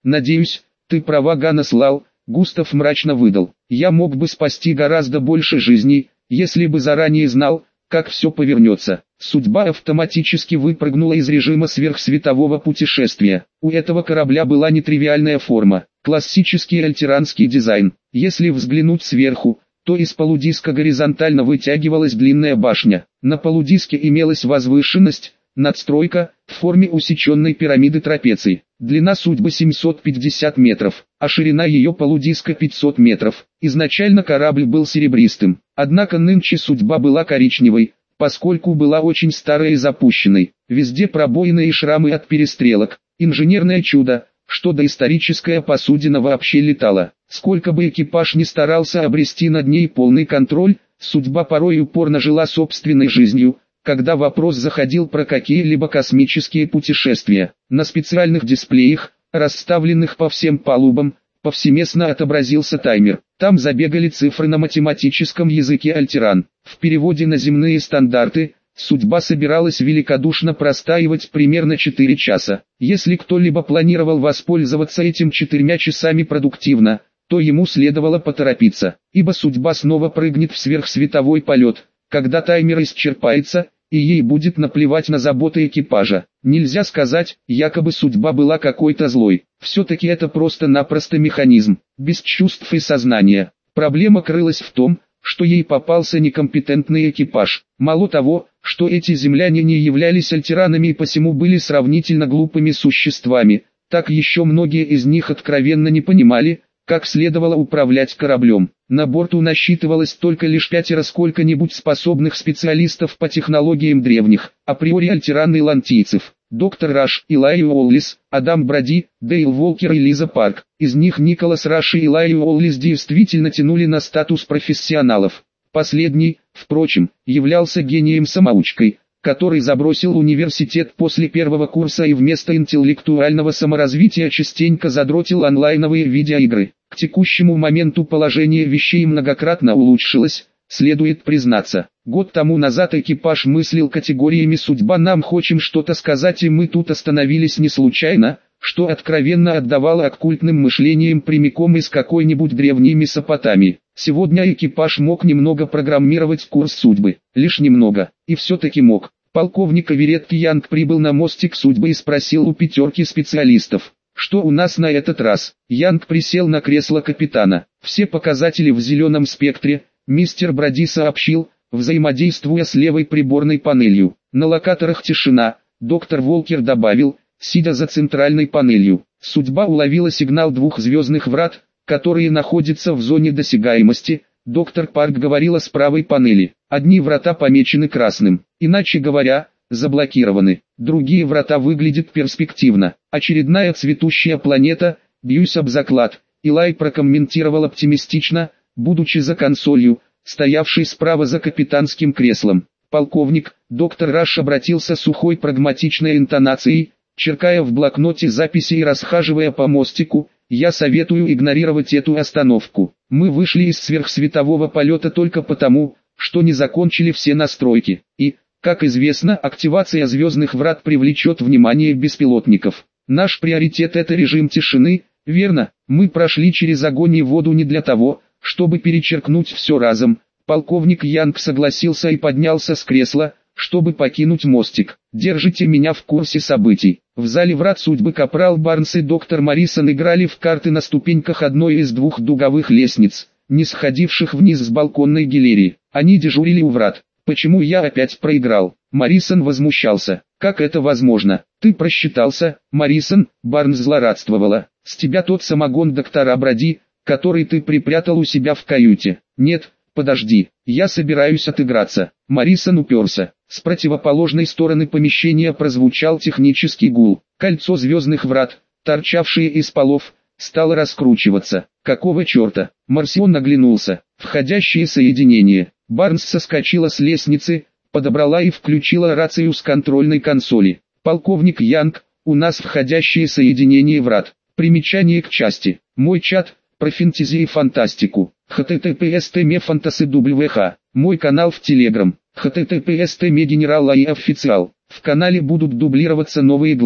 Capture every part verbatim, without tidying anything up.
Надеюсь, ты права, Ганас Лал, Густав мрачно выдал. Я мог бы спасти гораздо больше жизней, если бы заранее знал, как все повернется. Судьба автоматически выпрыгнула из режима сверхсветового путешествия. У этого корабля была нетривиальная форма, классический альтеранский дизайн. Если взглянуть сверху, то из полудиска горизонтально вытягивалась длинная башня. На полудиске имелась возвышенность, надстройка, в форме усеченной пирамиды трапеций. Длина судьбы семьсот пятьдесят метров, а ширина ее полудиска пятьсот метров. Изначально корабль был серебристым, однако нынче судьба была коричневой, поскольку была очень старой и запущенной. Везде пробоины и шрамы от перестрелок. Инженерное чудо, что доисторическая посудина вообще летала. Сколько бы экипаж ни старался обрести над ней полный контроль, судьба порой упорно жила собственной жизнью, когда вопрос заходил про какие-либо космические путешествия. На специальных дисплеях, расставленных по всем палубам, повсеместно отобразился таймер. Там забегали цифры на математическом языке альтеран. В переводе на земные стандарты, судьба собиралась великодушно простаивать примерно четыре часа. Если кто-либо планировал воспользоваться этим четырьмя часами продуктивно, то ему следовало поторопиться, ибо судьба снова прыгнет в сверхсветовой полет, когда таймер исчерпается, и ей будет наплевать на заботы экипажа. Нельзя сказать, якобы судьба была какой-то злой. Все-таки это просто-напросто механизм, без чувств и сознания. Проблема крылась в том, что ей попался некомпетентный экипаж. Мало того, что эти земляне не являлись альтеранами и посему были сравнительно глупыми существами, так еще многие из них откровенно не понимали, как следовало управлять кораблем. На борту насчитывалось только лишь пятеро сколько-нибудь способных специалистов по технологиям древних, априори альтеран и лантийцев. Доктор Раш, Илай Уоллис, Адам Броди, Дейл Волкер и Лиза Парк. Из них Николас Раш и Илай Уоллис действительно тянули на статус профессионалов. Последний, впрочем, являлся гением-самоучкой, который забросил университет после первого курса и вместо интеллектуального саморазвития частенько задротил онлайновые видеоигры. К текущему моменту положение вещей многократно улучшилось, следует признаться. Год тому назад экипаж мыслил категориями «судьба нам хочем что-то сказать» и мы тут остановились не случайно, что откровенно отдавало оккультным мышлением прямиком из какой-нибудь древней Месопотамии. Сегодня экипаж мог немного программировать курс судьбы, лишь немного, и все-таки мог. Полковник Аверетт Янг прибыл на мостик судьбы и спросил у пятерки специалистов: «Что у нас на этот раз?» Янг присел на кресло капитана. «Все показатели в зеленом спектре», мистер Броди сообщил, взаимодействуя с левой приборной панелью. «На локаторах тишина», доктор Волкер добавил, сидя за центральной панелью. Судьба уловила сигнал двух звездных врат, которые находятся в зоне досягаемости. Доктор Парк говорила с правой панели. Одни врата помечены красным, иначе говоря, заблокированы. Другие врата выглядят перспективно. Очередная цветущая планета, бьюсь об заклад. Илай прокомментировал оптимистично, будучи за консолью, стоявшей справа за капитанским креслом. Полковник, доктор Раш обратился с сухой прагматичной интонацией, черкая в блокноте записи и расхаживая по мостику: «Я советую игнорировать эту остановку. Мы вышли из сверхсветового полета только потому, что не закончили все настройки. И, как известно, активация звездных врат привлечет внимание беспилотников. Наш приоритет — это режим тишины, верно? Мы прошли через огонь и воду не для того, чтобы перечеркнуть все разом». Полковник Янг согласился и поднялся с кресла, чтобы покинуть мостик. «Держите меня в курсе событий». В зале врат судьбы капрал Барнс и доктор Моррисон играли в карты на ступеньках одной из двух дуговых лестниц, не сходивших вниз с балконной галереи. Они дежурили у врат. «Почему я опять проиграл?» Моррисон возмущался. «Как это возможно? Ты просчитался, Моррисон?» Барнс злорадствовала. «С тебя тот самогон доктора Броди, который ты припрятал у себя в каюте». «Нет, подожди, я собираюсь отыграться». Моррисон уперся. С противоположной стороны помещения прозвучал технический гул. Кольцо звездных врат, торчавшее из полов, стало раскручиваться. «Какого черта?» Марсион оглянулся. «Входящее соединение». Барнс соскочила с лестницы, подобрала и включила рацию с контрольной консоли. «Полковник Янг, у нас входящее соединение врат. Примечание к части. Мой чат, про фэнтези и фантастику. https tme фантасы wh. Мой канал в Телеграм. https tme генерал и официал. В канале будут дублироваться новые главы.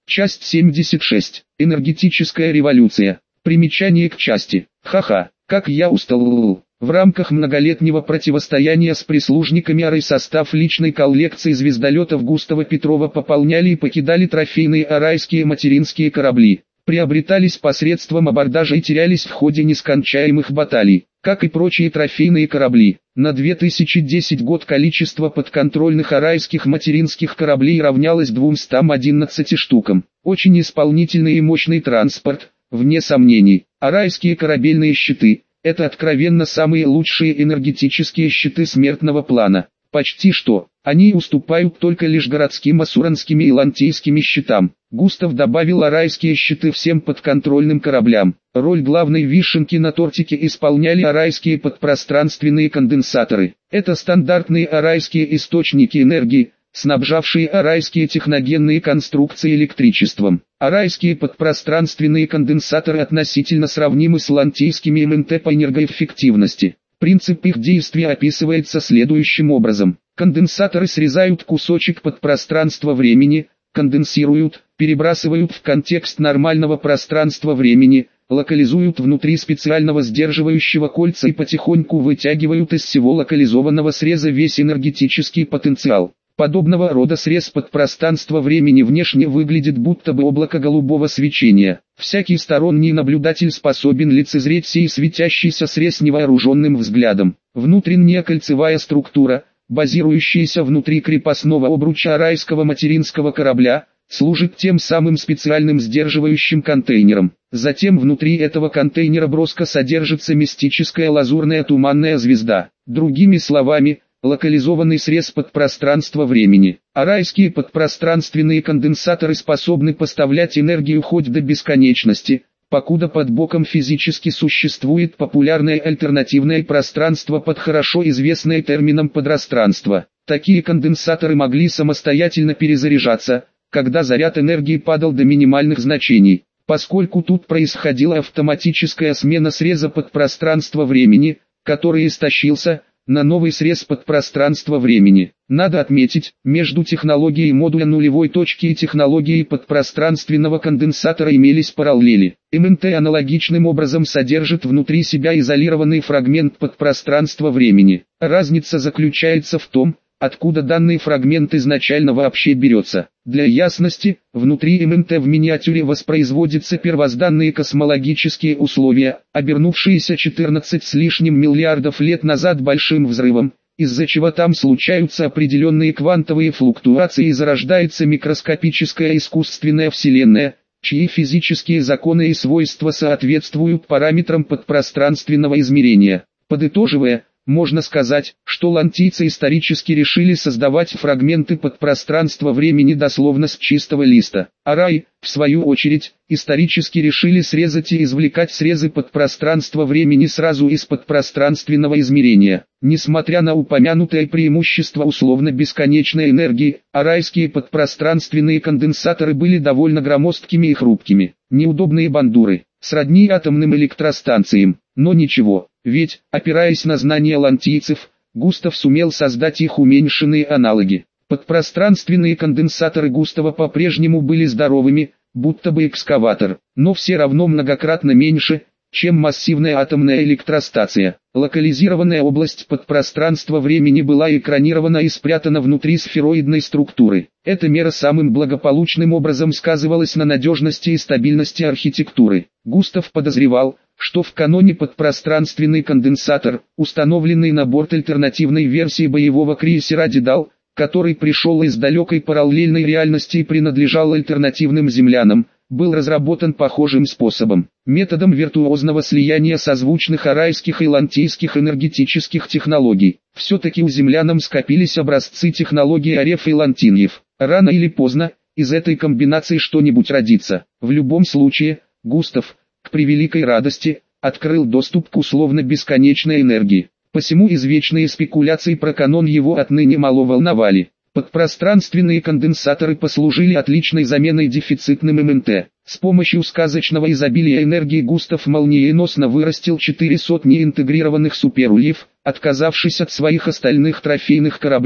Часть семьдесят шесть. Энергетическая революция. Примечание к части. Ха-ха, как я устал. В рамках многолетнего противостояния с прислужниками АРАИ состав личной коллекции звездолетов Густава Петрова пополняли и покидали трофейные арайские материнские корабли. Приобретались посредством абордажа и терялись в ходе нескончаемых баталий, как и прочие трофейные корабли. На две тысячи десятый год количество подконтрольных арайских материнских кораблей равнялось двумстам одиннадцати штукам. Очень исполнительный и мощный транспорт, вне сомнений. Арайские корабельные щиты – это откровенно самые лучшие энергетические щиты смертного плана. Почти что, они уступают только лишь городским ассуранским и лантийским щитам. Густав добавил арайские щиты всем подконтрольным кораблям. Роль главной вишенки на тортике исполняли арайские подпространственные конденсаторы. Это стандартные арайские источники энергии, снабжавшие арайские техногенные конструкции электричеством. Арайские подпространственные конденсаторы относительно сравнимы с лантийскими эм эн тэ по энергоэффективности. Принцип их действия описывается следующим образом. Конденсаторы срезают кусочек подпространства времени, конденсируют, перебрасывают в контекст нормального пространства-времени, локализуют внутри специального сдерживающего кольца и потихоньку вытягивают из всего локализованного среза весь энергетический потенциал. Подобного рода срез подпространства-времени внешне выглядит будто бы облако голубого свечения. Всякий сторонний наблюдатель способен лицезреть сей светящийся срез невооруженным взглядом. Внутренняя кольцевая структура, базирующаяся внутри крепостного обруча арайского материнского корабля, служит тем самым специальным сдерживающим контейнером. Затем внутри этого контейнера броско содержится мистическая лазурная туманная звезда. Другими словами, локализованный срез подпространства-времени. Арайские подпространственные конденсаторы способны поставлять энергию хоть до бесконечности, покуда под боком физически существует популярное альтернативное пространство под хорошо известное термином подпространство. Такие конденсаторы могли самостоятельно перезаряжаться, когда заряд энергии падал до минимальных значений. Поскольку тут происходила автоматическая смена среза подпространства-времени, который истощился, на новый срез подпространства-времени. Надо отметить, между технологией модуля нулевой точки и технологией подпространственного конденсатора имелись параллели. эм эн тэ аналогичным образом содержит внутри себя изолированный фрагмент подпространства-времени. Разница заключается в том, откуда данный фрагмент изначально вообще берется. Для ясности, внутри эм эн тэ в миниатюре воспроизводятся первозданные космологические условия, обернувшиеся четырнадцать с лишним миллиардов лет назад большим взрывом, из-за чего там случаются определенные квантовые флуктуации и зарождается микроскопическая искусственная вселенная, чьи физические законы и свойства соответствуют параметрам подпространственного измерения. Подытоживая, можно сказать, что лантийцы исторически решили создавать фрагменты подпространства-времени дословно с чистого листа. Араи, в свою очередь, исторически решили срезать и извлекать срезы подпространства-времени сразу из подпространственного измерения. Несмотря на упомянутое преимущество условно-бесконечной энергии, арайские подпространственные конденсаторы были довольно громоздкими и хрупкими. Неудобные бандуры, сродни атомным электростанциям, но ничего. Ведь, опираясь на знания лантийцев, Густав сумел создать их уменьшенные аналоги. Подпространственные конденсаторы Густава по-прежнему были здоровыми, будто бы экскаватор, но все равно многократно меньше, чем массивная атомная электростанция. Локализированная область подпространства-времени была экранирована и спрятана внутри сфероидной структуры. Эта мера самым благополучным образом сказывалась на надежности и стабильности архитектуры. Густав подозревал, что в каноне подпространственный конденсатор, установленный на борт альтернативной версии боевого крейсера «Дедал», который пришел из далекой параллельной реальности и принадлежал альтернативным землянам, был разработан похожим способом, методом виртуозного слияния созвучных арайских и лантийских энергетических технологий. Все-таки у землянам скопились образцы технологии ареф и лантиньев. Рано или поздно, из этой комбинации что-нибудь родится. В любом случае, Густав, к превеликой радости, открыл доступ к условно-бесконечной энергии. Посему извечные спекуляции про канон его отныне мало волновали. Подпространственные конденсаторы послужили отличной заменой дефицитным эм эн тэ. С помощью сказочного изобилия энергии Густав молниеносно вырастил четыре сотни интегрированных суперульев, отказавшись от своих остальных трофейных кораблей.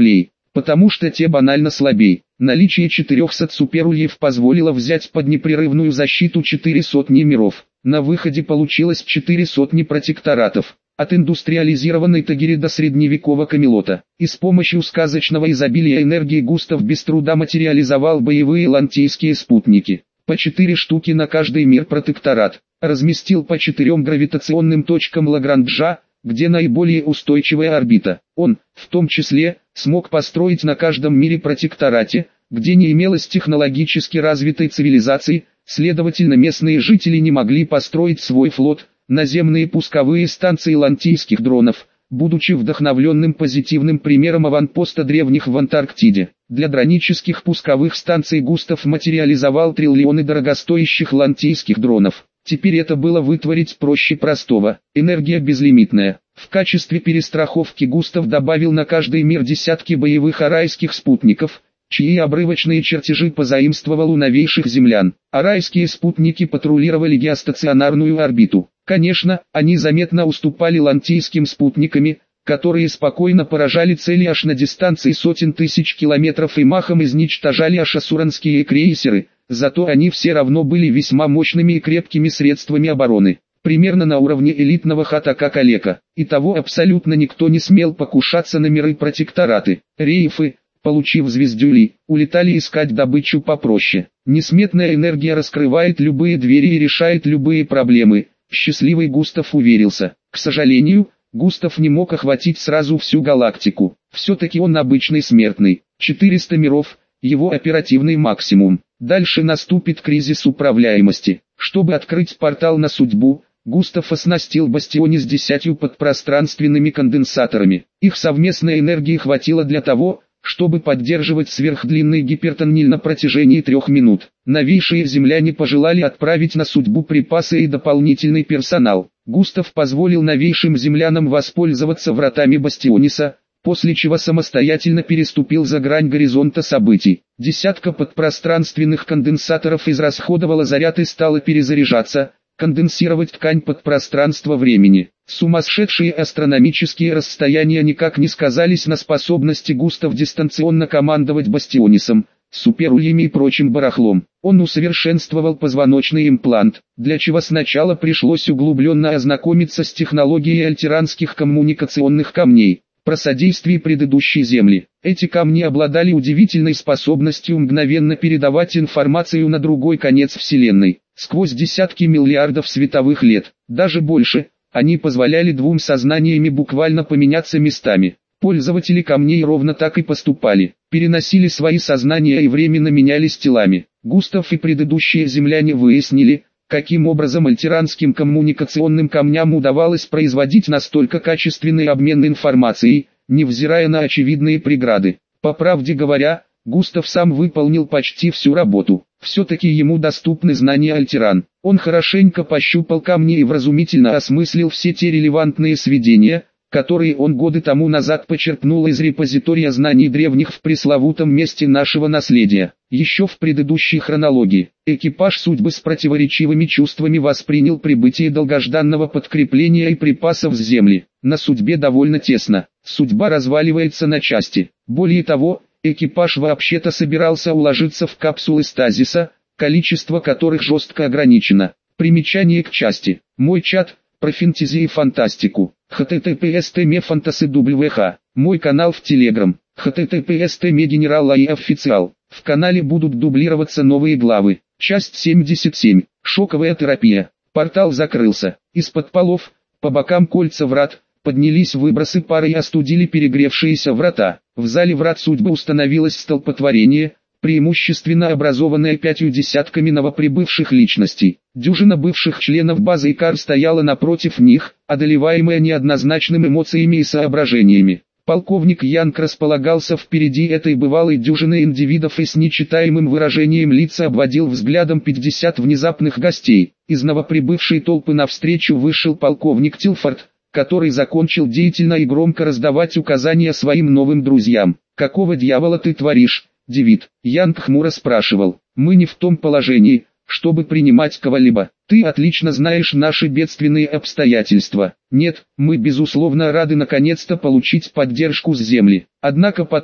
потому что те банально слабей. Наличие четырехсот суперульев позволило взять под непрерывную защиту четыре сотни миров. На выходе получилось четыре сотни протекторатов. От индустриализированной Тагири до средневекового Камелота. И с помощью сказочного изобилия энергии Густав без труда материализовал боевые лантийские спутники. По четыре штуки на каждый мир протекторат. Разместил по четырем гравитационным точкам Лагранжа, где наиболее устойчивая орбита. Он, в том числе, смог построить на каждом мире протекторате, где не имелось технологически развитой цивилизации, следовательно местные жители не могли построить свой флот, наземные пусковые станции лантийских дронов, будучи вдохновленным позитивным примером аванпоста древних в Антарктиде. Для дронических пусковых станций Густав материализовал триллионы дорогостоящих лантийских дронов. Теперь это было вытворить проще простого. Энергия безлимитная. В качестве перестраховки Густав добавил на каждый мир десятки боевых арайских спутников, чьи обрывочные чертежи позаимствовал у новейших землян. Арайские спутники патрулировали геостационарную орбиту. Конечно, они заметно уступали лантийским спутниками, которые спокойно поражали цели аж на дистанции сотен тысяч километров и махом изничтожали аж асуранские крейсеры, зато они все равно были весьма мощными и крепкими средствами обороны, примерно на уровне элитного хатака Калека. И того абсолютно никто не смел покушаться на миры протектораты. Рейфы, получив звездюли, улетали искать добычу попроще. Несметная энергия раскрывает любые двери и решает любые проблемы. Счастливый Густав уверился. К сожалению, Густав не мог охватить сразу всю галактику. Все-таки он обычный смертный. четыреста миров – его оперативный максимум. Дальше наступит кризис управляемости. Чтобы открыть портал на судьбу, Густав оснастил Бастионис десятью подпространственными конденсаторами. Их совместной энергии хватило для того, чтобы поддерживать сверхдлинный гипертоннель на протяжении трех минут. Новейшие земляне пожелали отправить на судьбу припасы и дополнительный персонал. Густав позволил новейшим землянам воспользоваться вратами Бастиониса, после чего самостоятельно переступил за грань горизонта событий. Десятка подпространственных конденсаторов израсходовала заряд и стала перезаряжаться, конденсировать ткань подпространства времени. Сумасшедшие астрономические расстояния никак не сказались на способности Густав дистанционно командовать Бастионисом, суперульями и прочим барахлом. Он усовершенствовал позвоночный имплант, для чего сначала пришлось углубленно ознакомиться с технологией альтеранских коммуникационных камней. Про содействие предыдущей Земли. Эти камни обладали удивительной способностью мгновенно передавать информацию на другой конец Вселенной, сквозь десятки миллиардов световых лет, даже больше. Они позволяли двум сознаниями буквально поменяться местами. Пользователи камней ровно так и поступали, переносили свои сознания и временно менялись телами. Густав и предыдущие земляне выяснили, каким образом альтеранским коммуникационным камням удавалось производить настолько качественный обмен информацией, невзирая на очевидные преграды. По правде говоря, Густав сам выполнил почти всю работу. Все-таки ему доступны знания альтеран. Он хорошенько пощупал камни и вразумительно осмыслил все те релевантные сведения, которые он годы тому назад почерпнул из репозитория знаний древних в пресловутом месте нашего наследия. Еще в предыдущей хронологии, экипаж судьбы с противоречивыми чувствами воспринял прибытие долгожданного подкрепления и припасов с Земли. На судьбе довольно тесно, судьба разваливается на части. Более того, экипаж вообще-то собирался уложиться в капсулы стазиса, количество которых жестко ограничено. Примечание к части. Мой чат, про фэнтези и фантастику. эйч ти ти пи эс точка фантаси дабл ю эйч. Мой канал в Телеграм. эйч ти ти пи эс точка генерал и официал. В канале будут дублироваться новые главы. Часть семьдесят семь. Шоковая терапия. Портал закрылся. Из-под полов, по бокам кольца врат, поднялись выбросы пары и остудили перегревшиеся врата. В зале врат судьбы установилось столпотворение, преимущественно образованное пятью десятками новоприбывших личностей. Дюжина бывших членов базы Икар стояла напротив них, одолеваемая неоднозначными эмоциями и соображениями. Полковник Янг располагался впереди этой бывалой дюжины индивидов и с нечитаемым выражением лица обводил взглядом пятьдесят внезапных гостей. Из новоприбывшей толпы навстречу вышел полковник Тилфорд, который закончил деятельно и громко раздавать указания своим новым друзьям. «Какого дьявола ты творишь, Дэвид?» Янг хмуро спрашивал. «Мы не в том положении, чтобы принимать кого-либо. Ты отлично знаешь наши бедственные обстоятельства. Нет, мы безусловно рады наконец-то получить поддержку с Земли. Однако потом,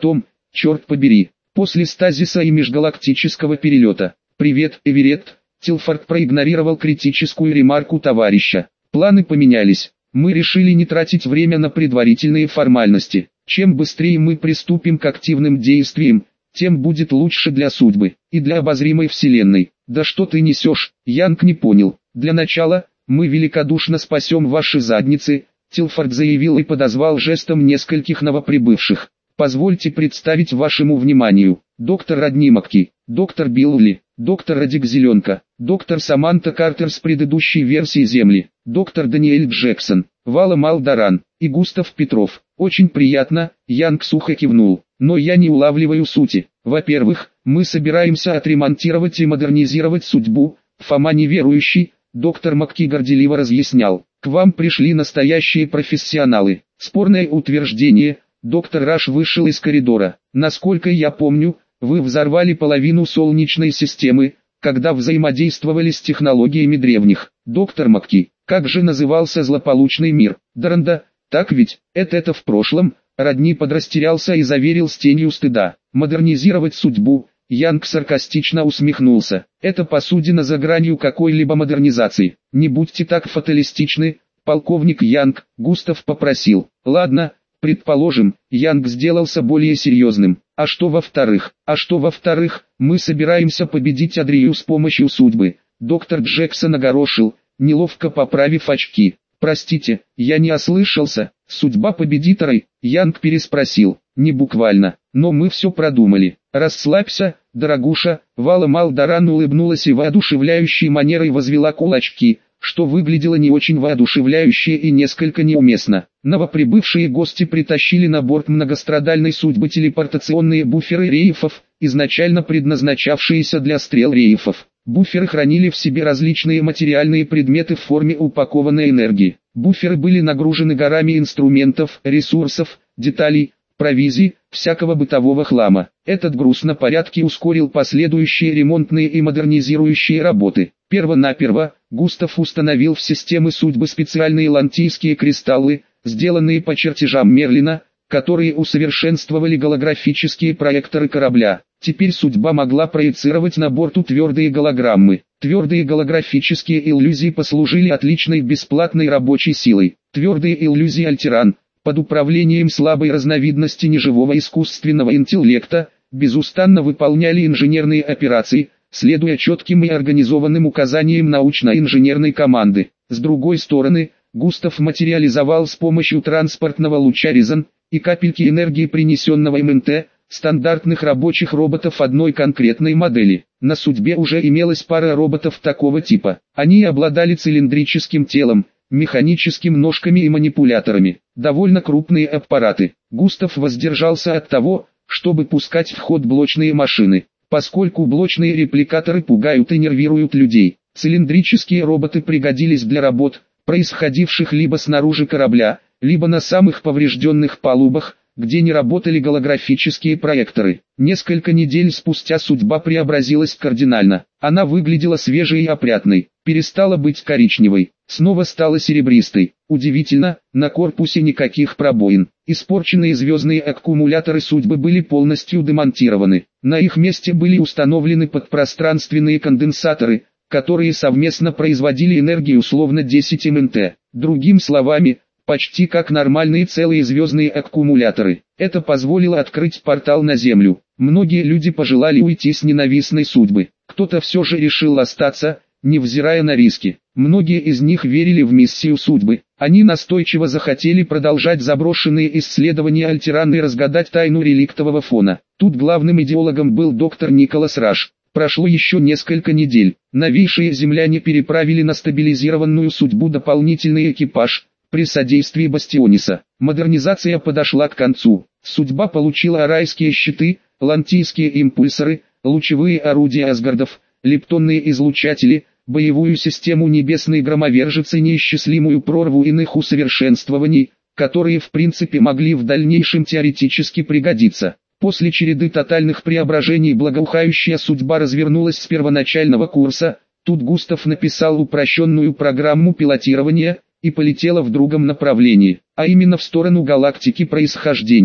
черт побери, после стазиса и межгалактического перелета. «Привет, Эверетт», Тилфорд проигнорировал критическую ремарку товарища. «Планы поменялись. Мы решили не тратить время на предварительные формальности. Чем быстрее мы приступим к активным действиям, тем будет лучше для судьбы и для обозримой вселенной». «Да что ты несешь?» Янг не понял. «Для начала, мы великодушно спасем ваши задницы», Тилфорд заявил и подозвал жестом нескольких новоприбывших. «Позвольте представить вашему вниманию, доктор Родни Макки, доктор Билли, доктор Радик Зеленка, доктор Саманта Картер с предыдущей версии Земли, доктор Даниэль Джексон, Вала Малдаран и Густав Петров. Очень приятно», Янг сухо кивнул, «но я не улавливаю сути. Во-первых, мы собираемся отремонтировать и модернизировать судьбу, Фома неверующий», доктор Макки горделиво разъяснял. «К вам пришли настоящие профессионалы». Спорное утверждение. Доктор Раш вышел из коридора. «Насколько я помню, вы взорвали половину Солнечной системы, когда взаимодействовали с технологиями древних. Доктор Макки, как же назывался злополучный мир? Даранда, так ведь? Это это в прошлом?» Родни подрастерялся и заверил с тенью стыда. «Модернизировать судьбу». Янг саркастично усмехнулся. «Это посудина за гранью какой-либо модернизации. Не будьте так фаталистичны, полковник Янг», Густав попросил. «Ладно, предположим». Янг сделался более серьезным. «А что во-вторых? А что во-вторых, мы собираемся победить Адрию с помощью судьбы». Доктор Джексон огорошил, неловко поправив очки. «Простите, я не ослышался. Судьба победит Рай?» Янг переспросил. «Не буквально, но мы все продумали». «Расслабься, дорогуша», Вала Малдаран улыбнулась и воодушевляющей манерой возвела кулачки, что выглядело не очень воодушевляюще и несколько неуместно. Новоприбывшие гости притащили на борт многострадальной судьбы телепортационные буферы рейфов, изначально предназначавшиеся для стрел рейфов. Буферы хранили в себе различные материальные предметы в форме упакованной энергии. Буферы были нагружены горами инструментов, ресурсов, деталей, провизии, всякого бытового хлама. Этот груз на порядке ускорил последующие ремонтные и модернизирующие работы. Первонаперво, Густав установил в системы судьбы специальные лантийские кристаллы, сделанные по чертежам Мерлина, которые усовершенствовали голографические проекторы корабля. Теперь судьба могла проецировать на борту твердые голограммы. Твердые голографические иллюзии послужили отличной бесплатной рабочей силой. Твердые иллюзии Альтеран, под управлением слабой разновидности неживого искусственного интеллекта, безустанно выполняли инженерные операции, следуя четким и организованным указаниям научно-инженерной команды. С другой стороны, Густав материализовал с помощью транспортного луча резон и капельки энергии принесенного МНТ, стандартных рабочих роботов одной конкретной модели. На судьбе уже имелась пара роботов такого типа. Они обладали цилиндрическим телом, механическими ножками и манипуляторами. Довольно крупные аппараты. Густав воздержался от того, чтобы пускать в ход блочные машины, поскольку блочные репликаторы пугают и нервируют людей. Цилиндрические роботы пригодились для работ, происходивших либо снаружи корабля, либо на самых поврежденных палубах, где не работали голографические проекторы. Несколько недель спустя судьба преобразилась кардинально. Она выглядела свежей и опрятной, перестала быть коричневой, снова стала серебристой. Удивительно, на корпусе никаких пробоин. Испорченные звездные аккумуляторы судьбы были полностью демонтированы. На их месте были установлены подпространственные конденсаторы, которые совместно производили энергию условно десять МНТ. Другими словами, почти как нормальные целые звездные аккумуляторы. Это позволило открыть портал на Землю. Многие люди пожелали уйти с ненавистной судьбы. Кто-то все же решил остаться, невзирая на риски. Многие из них верили в миссию судьбы. Они настойчиво захотели продолжать заброшенные исследования Альтеран и разгадать тайну реликтового фона. Тут главным идеологом был доктор Николас Раш. Прошло еще несколько недель. Новейшие земляне переправили на стабилизированную судьбу дополнительный экипаж. При содействии Бастиониса, модернизация подошла к концу. Судьба получила арайские щиты, лантийские импульсоры, лучевые орудия Асгардов, лептонные излучатели, боевую систему небесной громовержицы и неисчислимую прорву иных усовершенствований, которые в принципе могли в дальнейшем теоретически пригодиться. После череды тотальных преображений благоухающая судьба развернулась с первоначального курса. Тут Густав написал упрощенную программу пилотирования и полетела в другом направлении, а именно в сторону галактики происхождения.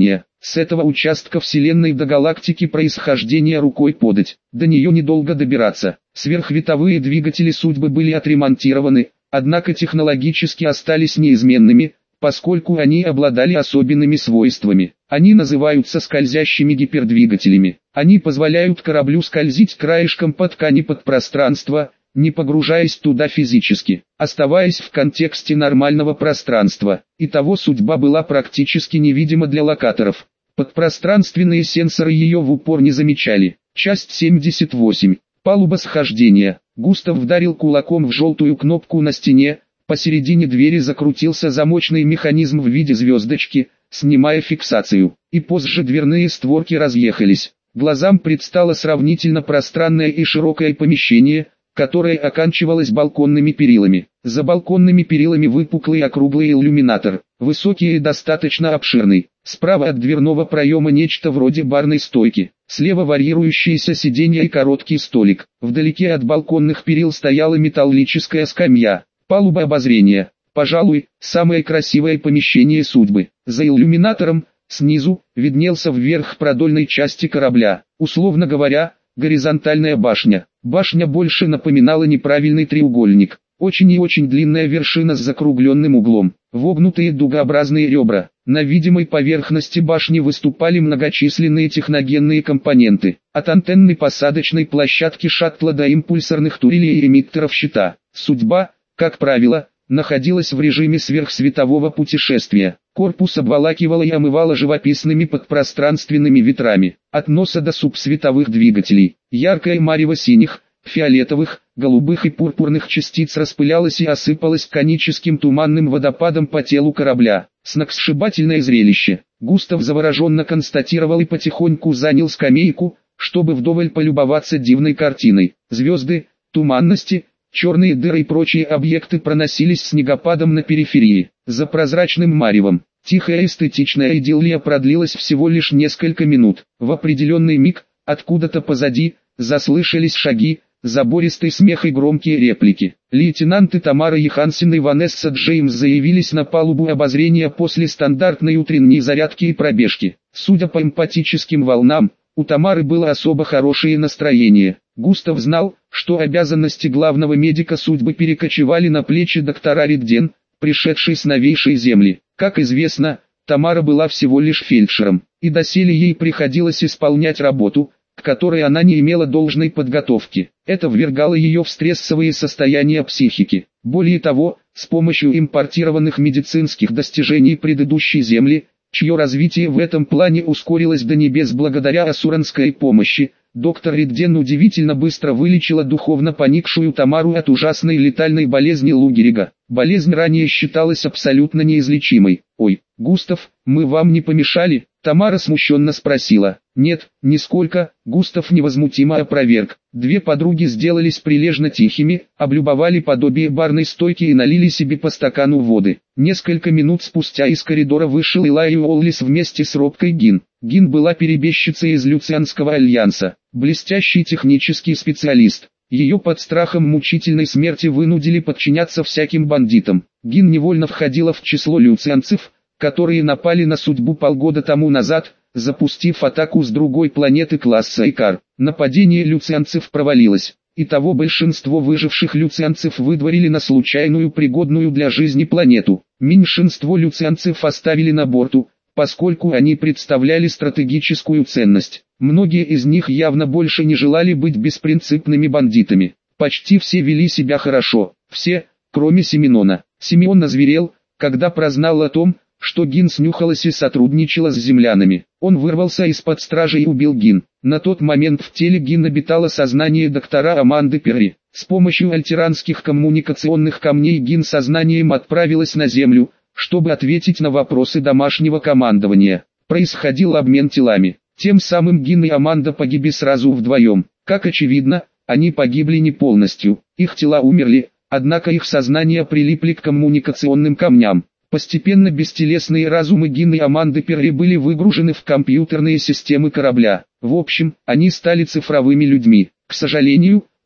С этого участка Вселенной до галактики происхождения рукой подать, до нее недолго добираться. Сверхветовые двигатели судьбы были отремонтированы, однако технологически остались неизменными, поскольку они обладали особенными свойствами. Они называются скользящими гипердвигателями. Они позволяют кораблю скользить краешком по ткани подпространства, не погружаясь туда физически, оставаясь в контексте нормального пространства. Итого судьба была практически невидима для локаторов. Подпространственные сенсоры ее в упор не замечали. Часть семьдесят восемь. Палуба схождения. Густав вдарил кулаком в желтую кнопку на стене. Посередине двери закрутился замочный механизм в виде звездочки, снимая фиксацию. И позже дверные створки разъехались. Глазам предстало сравнительно пространное и широкое помещение, которое оканчивалось балконными перилами. За балконными перилами выпуклый округлый иллюминатор, высокий и достаточно обширный. Справа от дверного проема нечто вроде барной стойки. Слева варьирующиеся сиденья и короткий столик. Вдалеке от балконных перил стояла металлическая скамья. Палуба обозрения. Пожалуй, самое красивое помещение судьбы. За иллюминатором, снизу, виднелся вверх продольной части корабля. Условно говоря, горизонтальная башня. Башня больше напоминала неправильный треугольник. Очень и очень длинная вершина с закругленным углом. Вогнутые дугообразные ребра. На видимой поверхности башни выступали многочисленные техногенные компоненты. От антенны посадочной площадки шаттла до импульсорных турелей и эмиттеров щита. Судьба, как правило, находилась в режиме сверхсветового путешествия. Корпус обволакивало и омывало живописными подпространственными ветрами. От носа до субсветовых двигателей. Яркое марево синих, фиолетовых, голубых и пурпурных частиц распылялось и осыпалось коническим туманным водопадом по телу корабля. Сногсшибательное зрелище. Густав завороженно констатировал и потихоньку занял скамейку, чтобы вдоволь полюбоваться дивной картиной. Звезды, туманности, черные дыры и прочие объекты проносились снегопадом на периферии. За прозрачным маревом. Тихая эстетичная идиллия продлилась всего лишь несколько минут. В определенный миг, откуда-то позади, заслышались шаги, забористый смех и громкие реплики. Лейтенанты Тамара Йоханссон и Ванесса Джеймс заявились на палубу обозрения после стандартной утренней зарядки и пробежки. Судя по эмпатическим волнам, у Тамары было особо хорошее настроение. Густав знал, что обязанности главного медика судьбы перекочевали на плечи доктора Ридден, пришедшей с новейшей земли. Как известно, Тамара была всего лишь фельдшером, и доселе ей приходилось исполнять работу, к которой она не имела должной подготовки. Это ввергало ее в стрессовые состояния психики. Более того, с помощью импортированных медицинских достижений предыдущей земли, чье развитие в этом плане ускорилось до небес благодаря асуранской помощи, доктор Ридден удивительно быстро вылечила духовно поникшую Тамару от ужасной летальной болезни Лу Геррига. Болезнь ранее считалась абсолютно неизлечимой. «Ой, Густав, мы вам не помешали?» Тамара смущенно спросила. «Нет, нисколько», Густав невозмутимо опроверг. Две подруги сделались прилежно тихими, облюбовали подобие барной стойки и налили себе по стакану воды. Несколько минут спустя из коридора вышел Илай Уоллис вместе с робкой Гин. Гин была перебежчицей из Люцианского альянса, блестящий технический специалист. Ее под страхом мучительной смерти вынудили подчиняться всяким бандитам. Гин невольно входила в число люцианцев, которые напали на судьбу полгода тому назад, запустив атаку с другой планеты класса Икар. Нападение люцианцев провалилось. Итого большинство выживших люцианцев выдворили на случайную пригодную для жизни планету. Меньшинство люцианцев оставили на борту, поскольку они представляли стратегическую ценность. Многие из них явно больше не желали быть беспринципными бандитами. Почти все вели себя хорошо, все, кроме Симеона. Симеон озверел, когда прознал о том, что Гин снюхалась и сотрудничала с землянами. Он вырвался из-под стражи и убил Гин. На тот момент в теле Гин обитало сознание доктора Аманды Перри. С помощью альтеранских коммуникационных камней Гин сознанием отправилась на Землю, чтобы ответить на вопросы домашнего командования. Происходил обмен телами. Тем самым Гин и Аманда погибли сразу вдвоем. Как очевидно, они погибли не полностью. Их тела умерли, однако их сознания прилипли к коммуникационным камням. Постепенно бестелесные разумы Гин и Аманды Перри были выгружены в компьютерные системы корабля. В общем, они стали цифровыми людьми. К сожалению,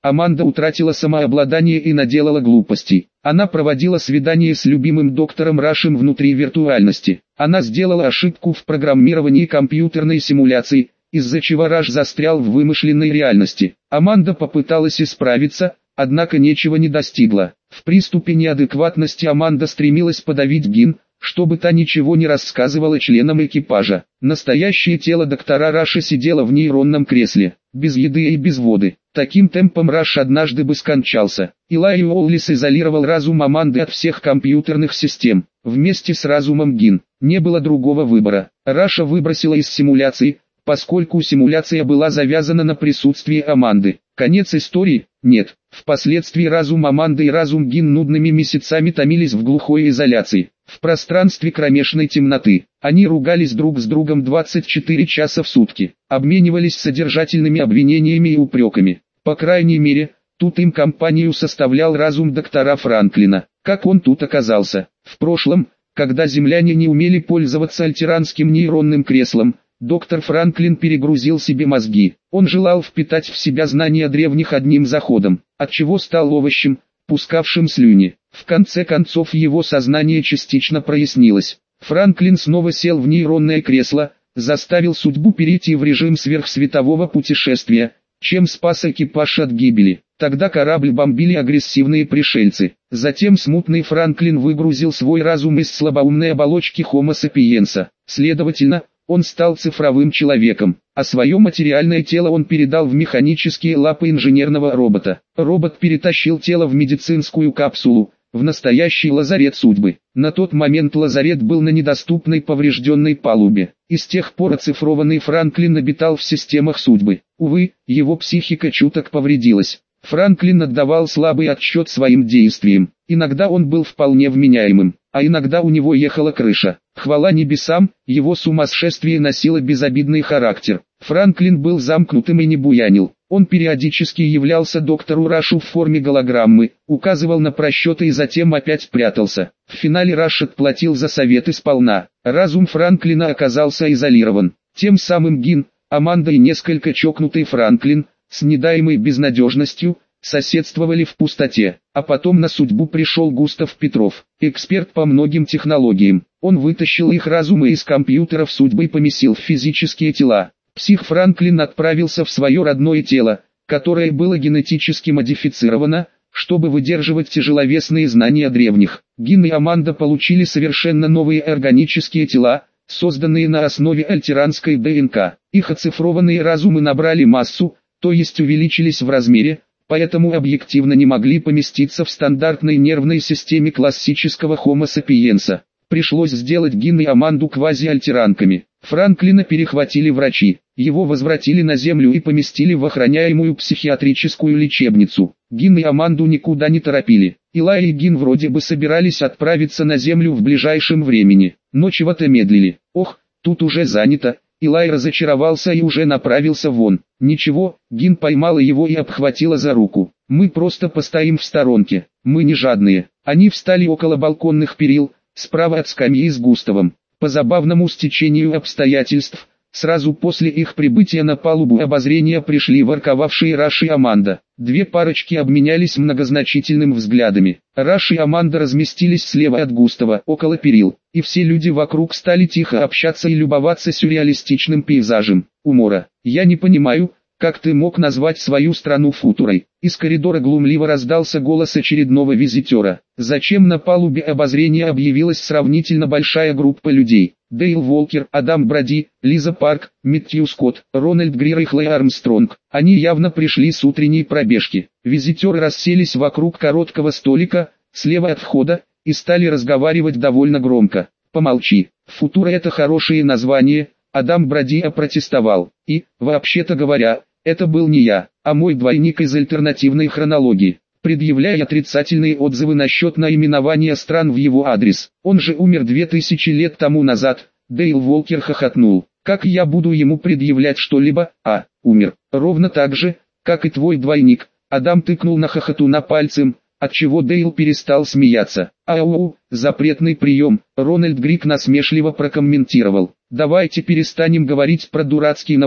Аманда утратила самообладание и наделала глупостей. Она проводила свидание с любимым доктором Рашем внутри виртуальности. Она сделала ошибку в программировании компьютерной симуляции, из-за чего Раш застрял в вымышленной реальности. Аманда попыталась исправиться, однако ничего не достигла. В приступе неадекватности Аманда стремилась подавить Гин, чтобы та ничего не рассказывала членам экипажа. Настоящее тело доктора Раша сидело в нейронном кресле, без еды и без воды. Таким темпом Раш однажды бы скончался. Илай Уоллес изолировал разум Аманды от всех компьютерных систем, вместе с разумом Гин. Не было другого выбора. Раша выбросила из симуляции, поскольку симуляция была завязана на присутствии Аманды. Конец истории? Нет. Впоследствии разум Аманды и разум Гин нудными месяцами томились в глухой изоляции, в пространстве кромешной темноты. Они ругались друг с другом двадцать четыре часа в сутки, обменивались содержательными обвинениями и упреками. По крайней мере, тут им компанию составлял разум доктора Франклина. Как он тут оказался? В прошлом, когда земляне не умели пользоваться альтеранским нейронным креслом, доктор Франклин перегрузил себе мозги. Он желал впитать в себя знания древних одним заходом, отчего стал овощем, пускавшим слюни. В конце концов его сознание частично прояснилось. Франклин снова сел в нейронное кресло, заставил судьбу перейти в режим сверхсветового путешествия, чем спас экипаж от гибели. Тогда корабль бомбили агрессивные пришельцы. Затем смутный Франклин выгрузил свой разум из слабоумной оболочки Homo sapiens. Следовательно, он стал цифровым человеком, а свое материальное тело он передал в механические лапы инженерного робота. Робот перетащил тело в медицинскую капсулу, в настоящий лазарет судьбы. На тот момент лазарет был на недоступной поврежденной палубе, и с тех пор оцифрованный Франклин обитал в системах судьбы. Увы, его психика чуток повредилась. Франклин отдавал слабый отсчет своим действиям. Иногда он был вполне вменяемым, а иногда у него ехала крыша. Хвала небесам, его сумасшествие носило безобидный характер. Франклин был замкнутым и не буянил. Он периодически являлся доктору Рашу в форме голограммы, указывал на просчеты и затем опять прятался. В финале Раш отплатил за советы сполна. Разум Франклина оказался изолирован. Тем самым Гин, Аманда и несколько чокнутый Франклин, с недаемой безнадежностью, соседствовали в пустоте. А потом на судьбу пришел Густав Петров, эксперт по многим технологиям. Он вытащил их разумы из компьютеров судьбы и поместил в физические тела. Псих Франклин отправился в свое родное тело, которое было генетически модифицировано, чтобы выдерживать тяжеловесные знания древних. Гин и Аманда получили совершенно новые органические тела, созданные на основе альтеранской ДНК. Их оцифрованные разумы набрали массу, то есть увеличились в размере, поэтому объективно не могли поместиться в стандартной нервной системе классического Homo sapiens. Пришлось сделать Гин и Аманду квазиальтеранками. Франклина перехватили врачи, его возвратили на Землю и поместили в охраняемую психиатрическую лечебницу. Гин и Аманду никуда не торопили. Илай и Гин вроде бы собирались отправиться на Землю в ближайшем времени, но чего-то медлили. Ох, тут уже занято. Илай разочаровался и уже направился вон. Ничего, Гин поймала его и обхватила за руку. Мы просто постоим в сторонке, мы не жадные. Они встали около балконных перил, справа от скамьи с Густавом. По забавному стечению обстоятельств, сразу после их прибытия на палубу обозрения пришли ворковавшие Раш и Аманда. Две парочки обменялись многозначительным взглядами. Раш и Аманда разместились слева от Густава, около перил, и все люди вокруг стали тихо общаться и любоваться сюрреалистичным пейзажем. Умора. Я не понимаю, как ты мог назвать свою страну футурой? Из коридора глумливо раздался голос очередного визитера. Зачем на палубе обозрения объявилась сравнительно большая группа людей? Дейл Волкер, Адам Броди, Лиза Парк, Мэтью Скотт, Рональд Грир и Хлэй Армстронг. Они явно пришли с утренней пробежки. Визитеры расселись вокруг короткого столика, слева от входа, и стали разговаривать довольно громко. Помолчи. Футура — это хорошее название. Адам Броди опротестовал. И, вообще-то говоря, это был не я, а мой двойник из альтернативной хронологии, предъявляя отрицательные отзывы насчет наименования стран в его адрес. Он же умер две тысячи лет тому назад. Дейл Волкер хохотнул. Как я буду ему предъявлять что-либо? А, умер. Ровно так же, как и твой двойник. Адам тыкнул на хохотуна пальцем, отчего Дейл перестал смеяться. Ау, запретный прием. Рональд Грик насмешливо прокомментировал. Давайте перестанем говорить про дурацкий навуз.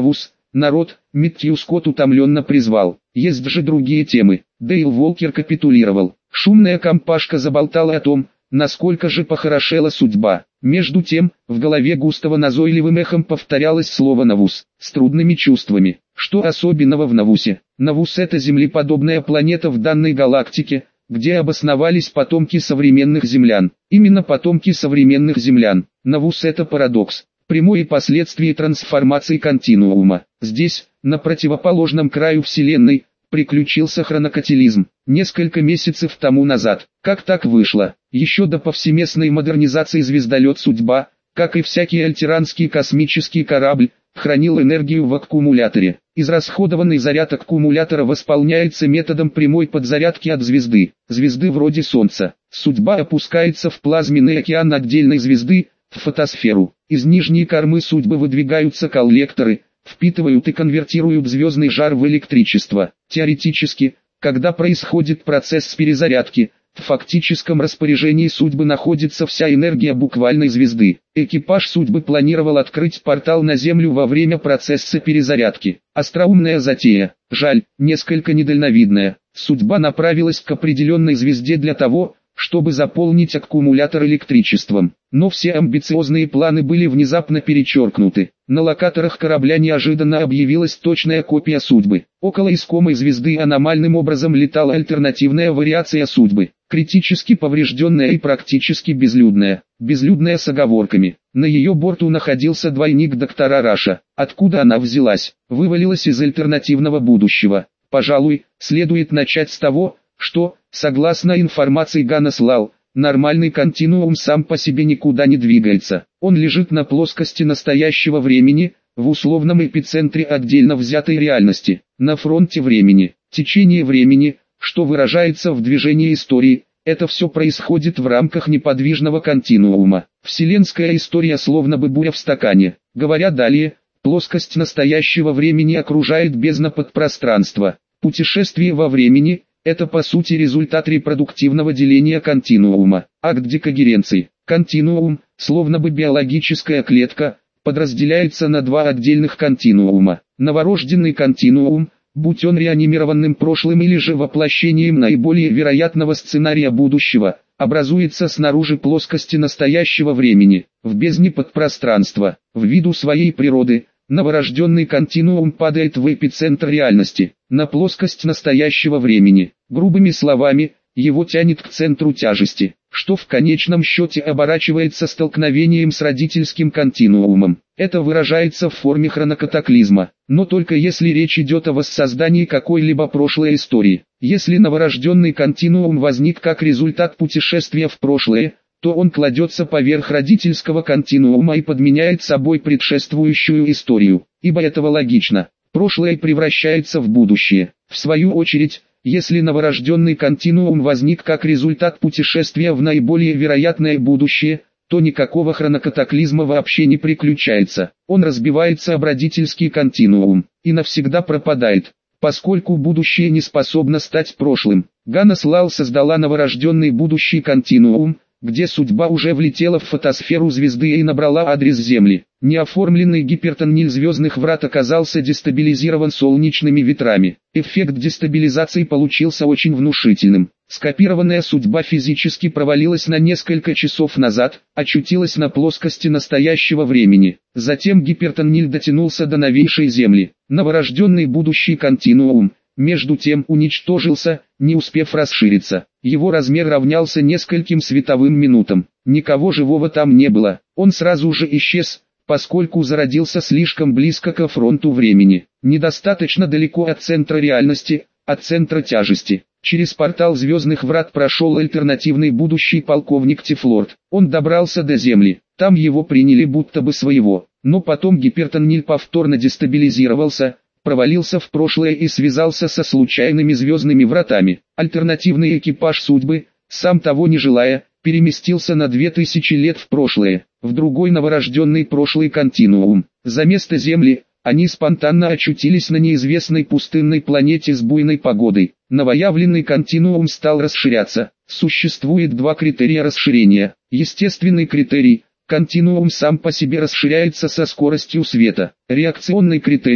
народ, Митью Скотт утомленно призвал. Есть же другие темы. Дейл Волкер капитулировал. Шумная компашка заболтала о том, насколько же похорошела судьба. Между тем, в голове Густава назойливым эхом повторялось слово «Навус», с трудными чувствами. Что особенного в Навусе? Навус — это землеподобная планета в данной галактике, где обосновались потомки современных землян. Именно потомки современных землян. Навус — это парадокс, прямое последствие трансформации континуума. Здесь, на противоположном краю Вселенной, приключился хронокатилизм. Несколько месяцев тому назад. Как так вышло? Еще до повсеместной модернизации звездолет «Судьба», как и всякий альтеранский космический корабль, хранил энергию в аккумуляторе. Израсходованный заряд аккумулятора восполняется методом прямой подзарядки от звезды. Звезды вроде Солнца. Судьба опускается в плазменный океан отдельной звезды, в фотосферу. Из нижней кормы Судьбы выдвигаются коллекторы, впитывают и конвертируют звездный жар в электричество. Теоретически, когда происходит процесс перезарядки, в фактическом распоряжении Судьбы находится вся энергия буквальной звезды. Экипаж Судьбы планировал открыть портал на Землю во время процесса перезарядки. Остроумная затея, жаль, несколько недальновидная. Судьба направилась к определенной звезде для того, чтобы заполнить аккумулятор электричеством. Но все амбициозные планы были внезапно перечеркнуты. На локаторах корабля неожиданно объявилась точная копия Судьбы. Около искомой звезды аномальным образом летала альтернативная вариация Судьбы. Критически поврежденная и практически безлюдная. Безлюдная с оговорками. На ее борту находился двойник доктора Раша. Откуда она взялась? Вывалилась из альтернативного будущего. Пожалуй, следует начать с того, что, согласно информации Ганнес Лал, нормальный континуум сам по себе никуда не двигается. Он лежит на плоскости настоящего времени, в условном эпицентре отдельно взятой реальности, на фронте времени. Течение времени, что выражается в движении истории, это все происходит в рамках неподвижного континуума. Вселенская история словно бы буря в стакане. Говоря далее, плоскость настоящего времени окружает бездна подпространства. Путешествие во времени – это по сути результат репродуктивного деления континуума. Акт декогеренции. Континуум, словно бы биологическая клетка, подразделяется на два отдельных континуума. Новорожденный континуум, будь он реанимированным прошлым или же воплощением наиболее вероятного сценария будущего, образуется снаружи плоскости настоящего времени, в бездне подпространства. Ввиду своей природы, новорожденный континуум падает в эпицентр реальности, на плоскость настоящего времени. Грубыми словами, его тянет к центру тяжести, что в конечном счете оборачивается столкновением с родительским континуумом. Это выражается в форме хронокатаклизма, но только если речь идет о воссоздании какой-либо прошлой истории. Если новорожденный континуум возник как результат путешествия в прошлое, то он кладется поверх родительского континуума и подменяет собой предшествующую историю, ибо этого логично. Прошлое превращается в будущее. В свою очередь, если новорожденный континуум возник как результат путешествия в наиболее вероятное будущее, то никакого хронокатаклизма вообще не приключается. Он разбивается об родительский континуум и навсегда пропадает, поскольку будущее не способно стать прошлым. Ганнес Лал создала новорожденный будущий континуум, где судьба уже влетела в фотосферу звезды и набрала адрес Земли. Неоформленный гипертоннель звездных врат оказался дестабилизирован солнечными ветрами. Эффект дестабилизации получился очень внушительным. Скопированная судьба физически провалилась на несколько часов назад, очутилась на плоскости настоящего времени. Затем гипертоннель дотянулся до новейшей Земли. Новорожденный будущий континуум, между тем, уничтожился, не успев расшириться. Его размер равнялся нескольким световым минутам. Никого живого там не было. Он сразу же исчез, поскольку зародился слишком близко ко фронту времени. Недостаточно далеко от центра реальности, от центра тяжести. Через портал звездных врат прошел альтернативный будущий полковник Тифлорд. Он добрался до Земли. Там его приняли будто бы своего. Но потом гипертоннель повторно дестабилизировался, провалился в прошлое и связался со случайными звездными вратами. Альтернативный экипаж судьбы, сам того не желая, переместился на две тысячи лет в прошлое, в другой новорожденный прошлый континуум. За место Земли, они спонтанно очутились на неизвестной пустынной планете с буйной погодой. Новоявленный континуум стал расширяться. Существует два критерия расширения. Естественный критерий – континуум сам по себе расширяется со скоростью света. Реакционный критерий –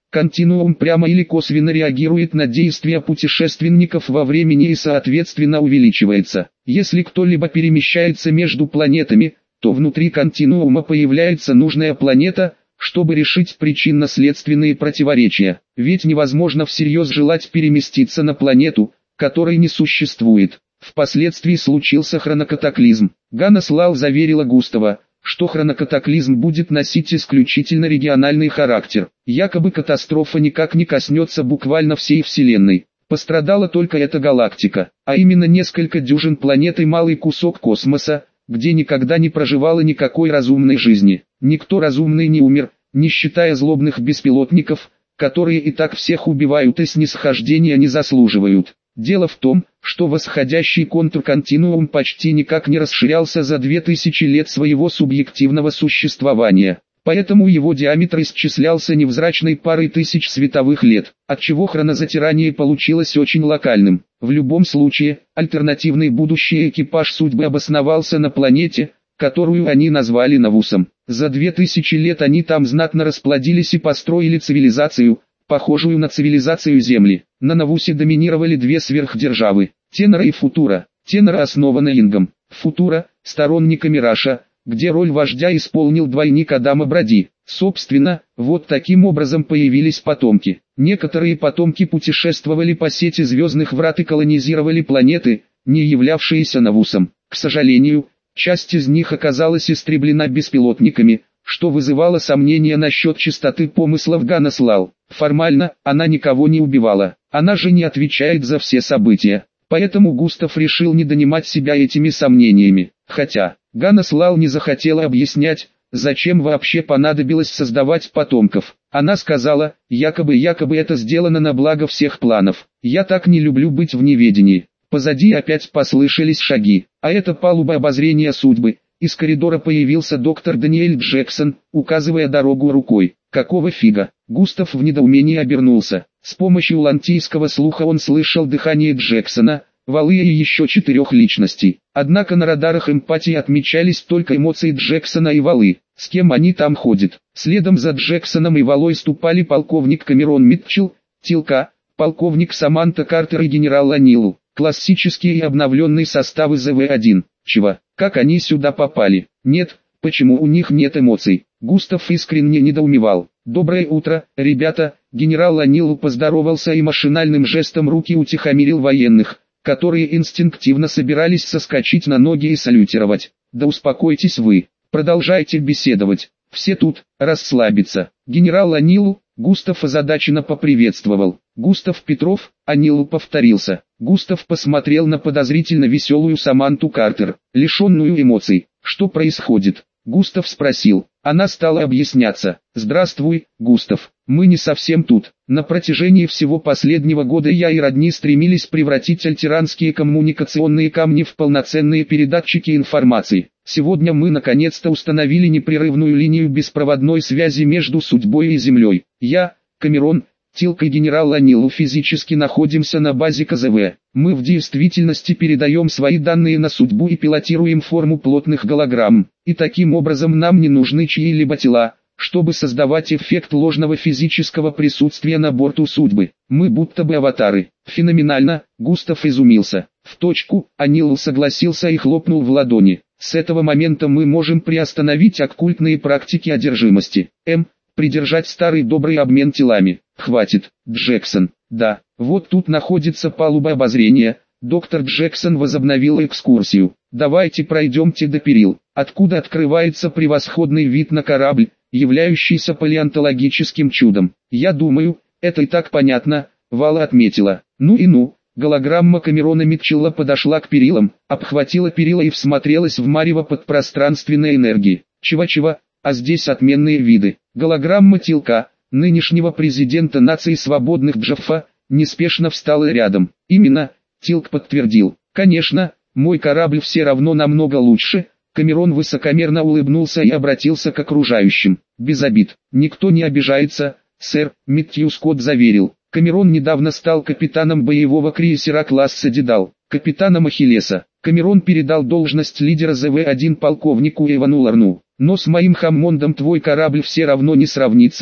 Континуум прямо или косвенно реагирует на действия путешественников во времени и соответственно увеличивается. Если кто-либо перемещается между планетами, то внутри континуума появляется нужная планета, чтобы решить причинно-следственные противоречия. Ведь невозможно всерьез желать переместиться на планету, которой не существует. Впоследствии случился хронокатаклизм. Ганас Лал заверила Густава, что хронокатаклизм будет носить исключительно региональный характер. Якобы катастрофа никак не коснется буквально всей Вселенной. Пострадала только эта галактика, а именно несколько дюжин планет и малый кусок космоса, где никогда не проживало никакой разумной жизни. Никто разумный не умер, не считая злобных беспилотников, которые и так всех убивают и снисхождения не заслуживают. Дело в том, что восходящий контур-континуум почти никак не расширялся за две тысячи лет своего субъективного существования, поэтому его диаметр исчислялся невзрачной парой тысяч световых лет, отчего хронозатирание получилось очень локальным. В любом случае, альтернативный будущий экипаж судьбы обосновался на планете, которую они назвали Навусом. За две тысячи лет они там знатно расплодились и построили цивилизацию, похожую на цивилизацию Земли. На Навусе доминировали две сверхдержавы – Тенора и Футура. Тенора основана Ингом, Футура – сторонниками Раша, где роль вождя исполнил двойник Адама Броди. Собственно, вот таким образом появились потомки. Некоторые потомки путешествовали по сети звездных врат и колонизировали планеты, не являвшиеся Навусом. К сожалению, часть из них оказалась истреблена беспилотниками, что вызывало сомнения насчет чистоты помыслов Ганас Лал. Формально, она никого не убивала, она же не отвечает за все события. Поэтому Густав решил не донимать себя этими сомнениями. Хотя, Ганас Лал не захотела объяснять, зачем вообще понадобилось создавать потомков. Она сказала, якобы якобы это сделано на благо всех планов. Я так не люблю быть в неведении. Позади опять послышались шаги, а это палуба обозрения судьбы. Из коридора появился доктор Даниэль Джексон, указывая дорогу рукой. Какого фига? Густав в недоумении обернулся. С помощью лантийского слуха он слышал дыхание Джексона, Валы и еще четырех личностей. Однако на радарах эмпатии отмечались только эмоции Джексона и Валы. С кем они там ходят? Следом за Джексоном и Валой ступали полковник Камерон Митчелл, Тилка, полковник Саманта Картер и генерал Ланилу. Классические и обновленные составы зэ вэ один. Чего? Как они сюда попали? Нет, почему у них нет эмоций? Густав искренне недоумевал. «Доброе утро, ребята!» Генерал Ланилу поздоровался и машинальным жестом руки утихомирил военных, которые инстинктивно собирались соскочить на ноги и салютировать. «Да успокойтесь вы, продолжайте беседовать, все тут, расслабиться». Генерал Ланилу, Густав озадаченно поприветствовал. «Густав Петров», Анилу повторился. Густав посмотрел на подозрительно веселую Саманту Картер, лишенную эмоций. «Что происходит?» Густав спросил. Она стала объясняться. «Здравствуй, Густав, мы не совсем тут. На протяжении всего последнего года я и родни стремились превратить альтеранские коммуникационные камни в полноценные передатчики информации. Сегодня мы наконец-то установили непрерывную линию беспроводной связи между судьбой и Землей. Я, Камерон, Тилка и генерал Ланилу физически находимся на базе ка зэ вэ. Мы в действительности передаем свои данные на судьбу и пилотируем форму плотных голограмм. И таким образом нам не нужны чьи-либо тела, чтобы создавать эффект ложного физического присутствия на борту судьбы. Мы будто бы аватары. Феноменально, Густав изумился. В точку, Анилу согласился и хлопнул в ладони. С этого момента мы можем приостановить оккультные практики одержимости. М. Придержать старый добрый обмен телами. Хватит, Джексон. Да, вот тут находится палуба обозрения. Доктор Джексон возобновил экскурсию. Давайте пройдемте до перил, откуда открывается превосходный вид на корабль, являющийся палеонтологическим чудом. Я думаю, это и так понятно, Вала отметила. Ну и ну. Голограмма Камерона Митчелла подошла к перилам, обхватила перила и всмотрелась в марево подпространственной энергии. Чего-чего, а здесь отменные виды. Голограмма Тилка, нынешнего президента нации свободных Джаффа, неспешно встала рядом. Именно, Тилк подтвердил. Конечно, мой корабль все равно намного лучше. Камерон высокомерно улыбнулся и обратился к окружающим. Без обид. Никто не обижается, сэр, Митью Скотт заверил. Камерон недавно стал капитаном боевого крейсера класса Дедал, капитаном Ахиллеса. Камерон передал должность лидера зэ вэ один полковнику Эвану Ларну. Но с моим Хаммондом твой корабль все равно не сравнится.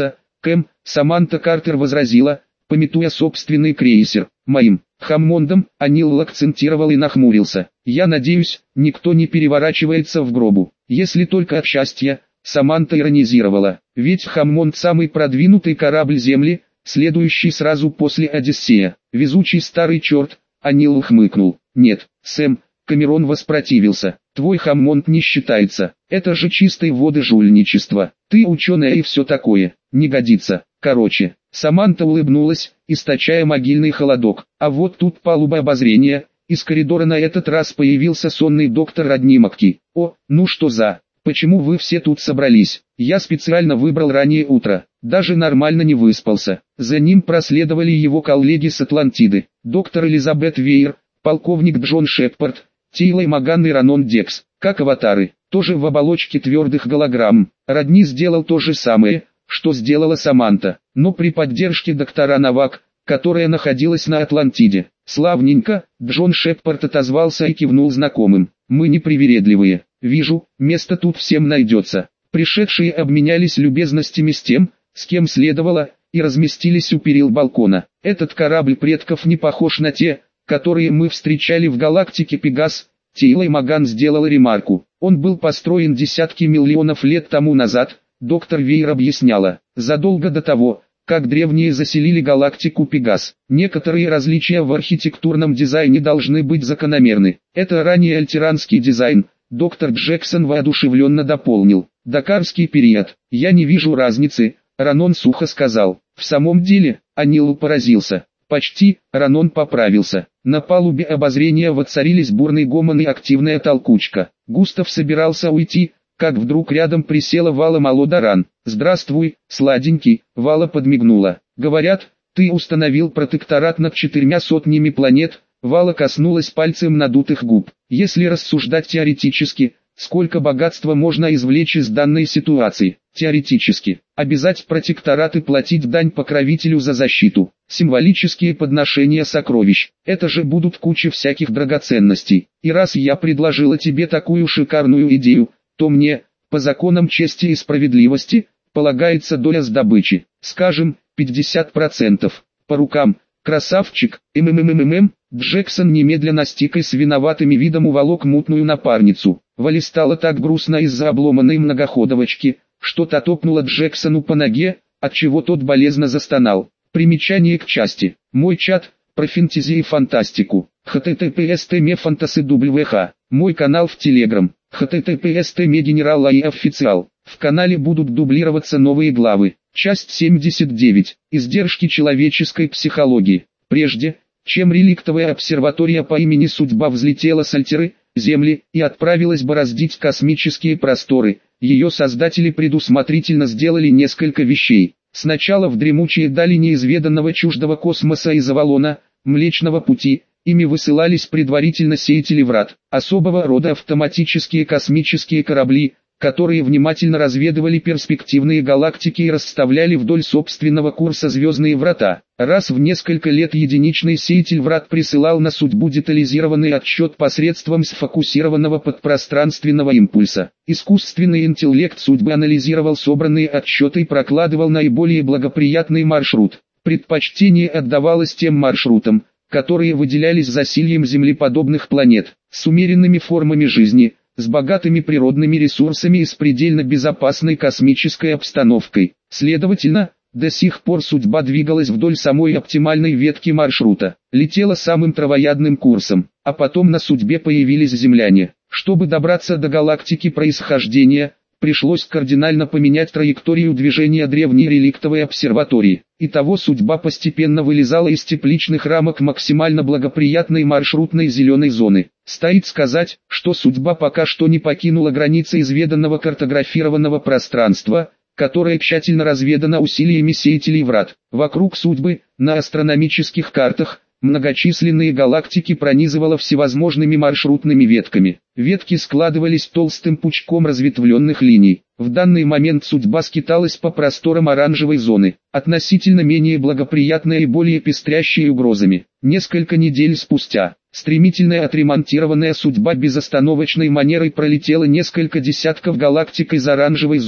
Кэм, Саманта Картер возразила, памятуя собственный крейсер, моим Хаммондом, Анил акцентировал и нахмурился. Я надеюсь, никто не переворачивается в гробу, если только от счастья, Саманта иронизировала, ведь Хаммонд самый продвинутый корабль Земли, следующий сразу после Одиссея, везучий старый черт, Анил хмыкнул. Нет, Сэм, Камерон воспротивился, твой Хаммонд не считается, это же чистой воды жульничество, ты ученая и все такое, не годится, короче. Саманта улыбнулась, источая могильный холодок, а вот тут палуба обозрения, из коридора на этот раз появился сонный доктор Роднимовки. О, ну что за, почему вы все тут собрались? Я специально выбрал раннее утро, даже нормально не выспался. За ним проследовали его коллеги с Атлантиды, доктор Элизабет Вейер, полковник Джон Шепард, Тейлой Маган и Ранон Декс, как аватары, тоже в оболочке твердых голограмм. Родни сделал то же самое, что сделала Саманта, но при поддержке доктора Новак, которая находилась на Атлантиде. Славненько, Джон Шепард отозвался и кивнул знакомым. Мы не привередливые, вижу, место тут всем найдется. Пришедшие обменялись любезностями с тем, с кем следовало, и разместились у перил балкона. Этот корабль предков не похож на те, которые мы встречали в галактике Пегас. Тейлой Маган сделала ремарку. Он был построен десятки миллионов лет тому назад. Доктор Вейер объясняла, задолго до того, как древние заселили галактику Пегас. Некоторые различия в архитектурном дизайне должны быть закономерны. Это ранее альтеранский дизайн, доктор Джексон воодушевленно дополнил. Дакарский период. Я не вижу разницы, Ранон сухо сказал. В самом деле, Анил поразился. Почти, Ранон поправился. На палубе обозрения воцарились бурный гомон и активная толкучка. Густав собирался уйти, как вдруг рядом присела Вала Малодаран. «Здравствуй, сладенький», — Вала подмигнула. «Говорят, ты установил протекторат над четырьмя сотнями планет», — Вала коснулась пальцем надутых губ. «Если рассуждать теоретически, сколько богатства можно извлечь из данной ситуации? Теоретически. Обязать протекторат и платить дань покровителю за защиту. Символические подношения сокровищ. Это же будут куча всяких драгоценностей. И раз я предложила тебе такую шикарную идею, то мне, по законам чести и справедливости, полагается доля с добычи, скажем, пятьдесят процентов. По рукам, красавчик, мммммм, Джексон немедленно стикой с виноватыми видом уволок мутную напарницу. Вали стало так грустно из-за обломанной многоходовочки, что та топнула Джексону по ноге, отчего тот болезненно застонал. Примечание к части. Мой чат, про фэнтези и фантастику. https мефантасы wh. Мой канал в Телеграм. https генерал и официал. В канале будут дублироваться новые главы. Часть семьдесят девять. Издержки человеческой психологии. Прежде, чем реликтовая обсерватория по имени Судьба взлетела с Альтеры, Земли, и отправилась бороздить космические просторы, ее создатели предусмотрительно сделали несколько вещей. Сначала в дремучие дали неизведанного чуждого космоса из Авалона, Млечного Пути, ими высылались предварительно сеятели врат, особого рода автоматические космические корабли, которые внимательно разведывали перспективные галактики и расставляли вдоль собственного курса звездные врата. Раз в несколько лет единичный сеятель врат присылал на Судьбу детализированный отсчет посредством сфокусированного подпространственного импульса. Искусственный интеллект Судьбы анализировал собранные отсчеты и прокладывал наиболее благоприятный маршрут. Предпочтение отдавалось тем маршрутам, которые выделялись засильем землеподобных планет, с умеренными формами жизни, с богатыми природными ресурсами и с предельно безопасной космической обстановкой. Следовательно, до сих пор Судьба двигалась вдоль самой оптимальной ветки маршрута, летела самым травоядным курсом, а потом на Судьбе появились земляне. Чтобы добраться до галактики происхождения, пришлось кардинально поменять траекторию движения древней реликтовой обсерватории. Итого Судьба постепенно вылезала из тепличных рамок максимально благоприятной маршрутной зеленой зоны. Стоит сказать, что Судьба пока что не покинула границы изведанного картографированного пространства, которое тщательно разведано усилиями сеятелей врат. Вокруг Судьбы, на астрономических картах, многочисленные галактики пронизывало всевозможными маршрутными ветками. Ветки складывались толстым пучком разветвленных линий. В данный момент Судьба скиталась по просторам оранжевой зоны, относительно менее благоприятной и более пестрящей угрозами. Несколько недель спустя, стремительная отремонтированная Судьба безостановочной манерой пролетела несколько десятков галактик из оранжевой зоны.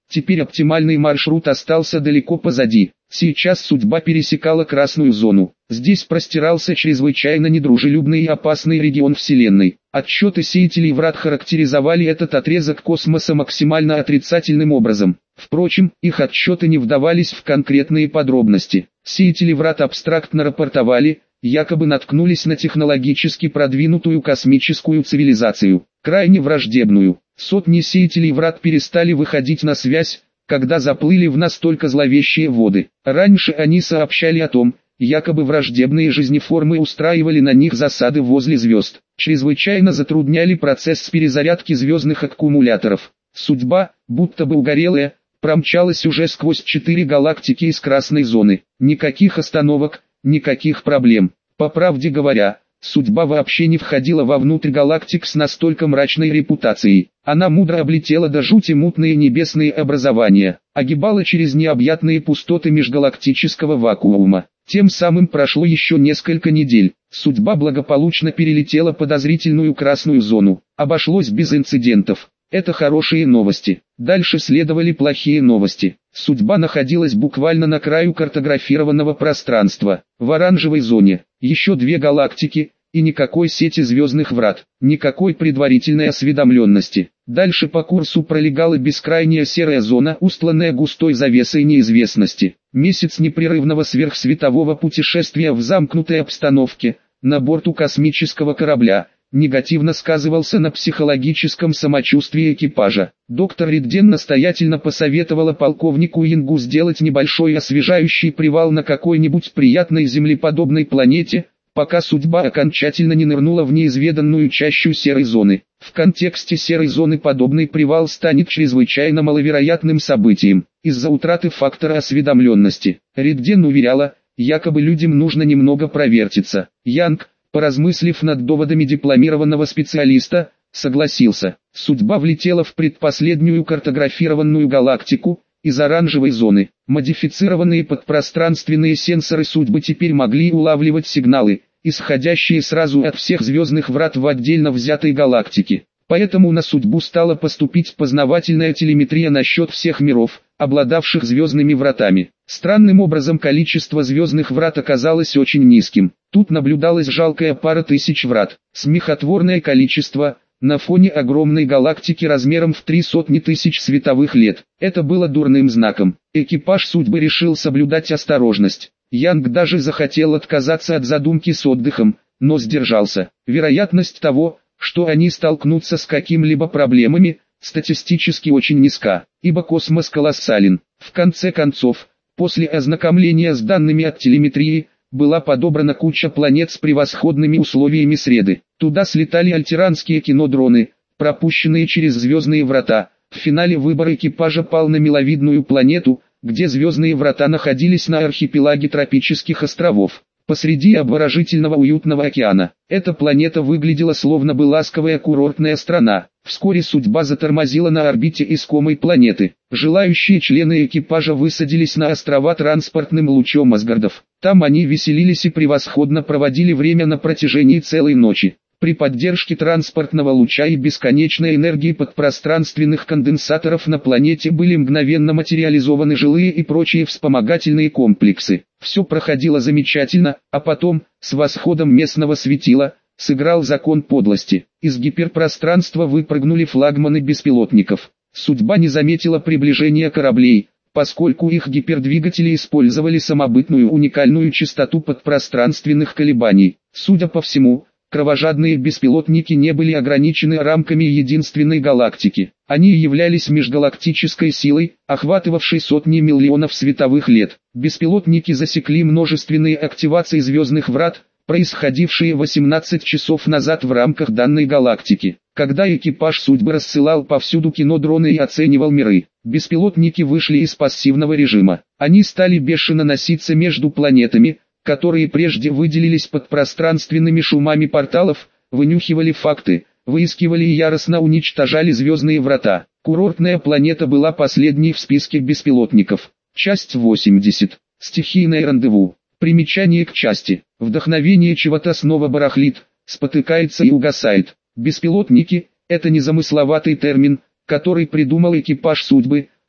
Теперь оптимальный маршрут остался далеко позади. Сейчас судьба пересекала красную зону. Здесь простирался чрезвычайно недружелюбный и опасный регион Вселенной. Отчеты сеятелей врат характеризовали этот отрезок космоса максимально отрицательным образом. Впрочем, их отчеты не вдавались в конкретные подробности. Сеятели врат абстрактно рапортовали, якобы наткнулись на технологически продвинутую космическую цивилизацию, крайне враждебную. Сотни сеятелей врат перестали выходить на связь, когда заплыли в настолько зловещие воды. Раньше они сообщали о том, якобы враждебные жизнеформы устраивали на них засады возле звезд, чрезвычайно затрудняли процесс перезарядки звездных аккумуляторов. Судьба, будто бы угорелая, промчалась уже сквозь четыре галактики из красной зоны. Никаких остановок, никаких проблем. По правде говоря, судьба вообще не входила вовнутрь галактик с настолько мрачной репутацией. Она мудро облетела до жути мутные небесные образования, огибала через необъятные пустоты межгалактического вакуума. Тем самым прошло еще несколько недель. Судьба благополучно перелетела подозрительную красную зону. Обошлось без инцидентов. Это хорошие новости. Дальше следовали плохие новости. Судьба находилась буквально на краю картографированного пространства, в оранжевой зоне. Еще две галактики, и никакой сети звездных врат, никакой предварительной осведомленности. Дальше по курсу пролегала бескрайняя серая зона, устланная густой завесой неизвестности. Месяц непрерывного сверхсветового путешествия в замкнутой обстановке, на борту космического корабля, негативно сказывался на психологическом самочувствии экипажа. Доктор Ридден настоятельно посоветовала полковнику Ингу сделать небольшой освежающий привал на какой-нибудь приятной землеподобной планете, пока судьба окончательно не нырнула в неизведанную чащу серой зоны. В контексте серой зоны подобный привал станет чрезвычайно маловероятным событием, из-за утраты фактора осведомленности. Ридден уверяла, якобы людям нужно немного провертиться. Янг, поразмыслив над доводами дипломированного специалиста, согласился. Судьба влетела в предпоследнюю картографированную галактику, из оранжевой зоны. Модифицированные подпространственные сенсоры судьбы теперь могли улавливать сигналы, исходящие сразу от всех звездных врат в отдельно взятой галактике. Поэтому на судьбу стала поступить познавательная телеметрия насчет всех миров, обладавших звездными вратами. Странным образом количество звездных врат оказалось очень низким. Тут наблюдалась жалкая пара тысяч врат. Смехотворное количество, на фоне огромной галактики размером в три сотни тысяч световых лет. Это было дурным знаком. Экипаж судьбы решил соблюдать осторожность. Янг даже захотел отказаться от задумки с отдыхом, но сдержался. Вероятность того, что они столкнутся с какими-либо проблемами, статистически очень низка, ибо космос колоссален. В конце концов, после ознакомления с данными от телеметрии, была подобрана куча планет с превосходными условиями среды. Туда слетали альтеранские кинодроны, пропущенные через звездные врата. В финале выбор экипажа пал на миловидную планету, где звездные врата находились на архипелаге тропических островов, посреди обворожительного уютного океана. Эта планета выглядела словно бы ласковая курортная страна. Вскоре судьба затормозила на орбите искомой планеты. Желающие члены экипажа высадились на острова транспортным лучом Асгардов. Там они веселились и превосходно проводили время на протяжении целой ночи. При поддержке транспортного луча и бесконечной энергии подпространственных конденсаторов на планете были мгновенно материализованы жилые и прочие вспомогательные комплексы. Все проходило замечательно, а потом, с восходом местного светила, сыграл закон подлости. Из гиперпространства выпрыгнули флагманы беспилотников. Судьба не заметила приближения кораблей, поскольку их гипердвигатели использовали самобытную уникальную частоту подпространственных колебаний. Судя по всему, кровожадные беспилотники не были ограничены рамками единственной галактики. Они являлись межгалактической силой, охватывавшей сотни миллионов световых лет. Беспилотники засекли множественные активации звездных врат, происходившие восемнадцать часов назад в рамках данной галактики. Когда экипаж судьбы рассылал повсюду кинодроны и оценивал миры, беспилотники вышли из пассивного режима. Они стали бешено носиться между планетами, которые прежде выделились подпространственными шумами порталов, вынюхивали факты, выискивали и яростно уничтожали звездные врата. Курортная планета была последней в списке беспилотников. Часть восемьдесят. Стихийное рандеву. Примечание к части. Вдохновение чего-то снова барахлит, спотыкается и угасает. Беспилотники – это незамысловатый термин, который придумал экипаж судьбы,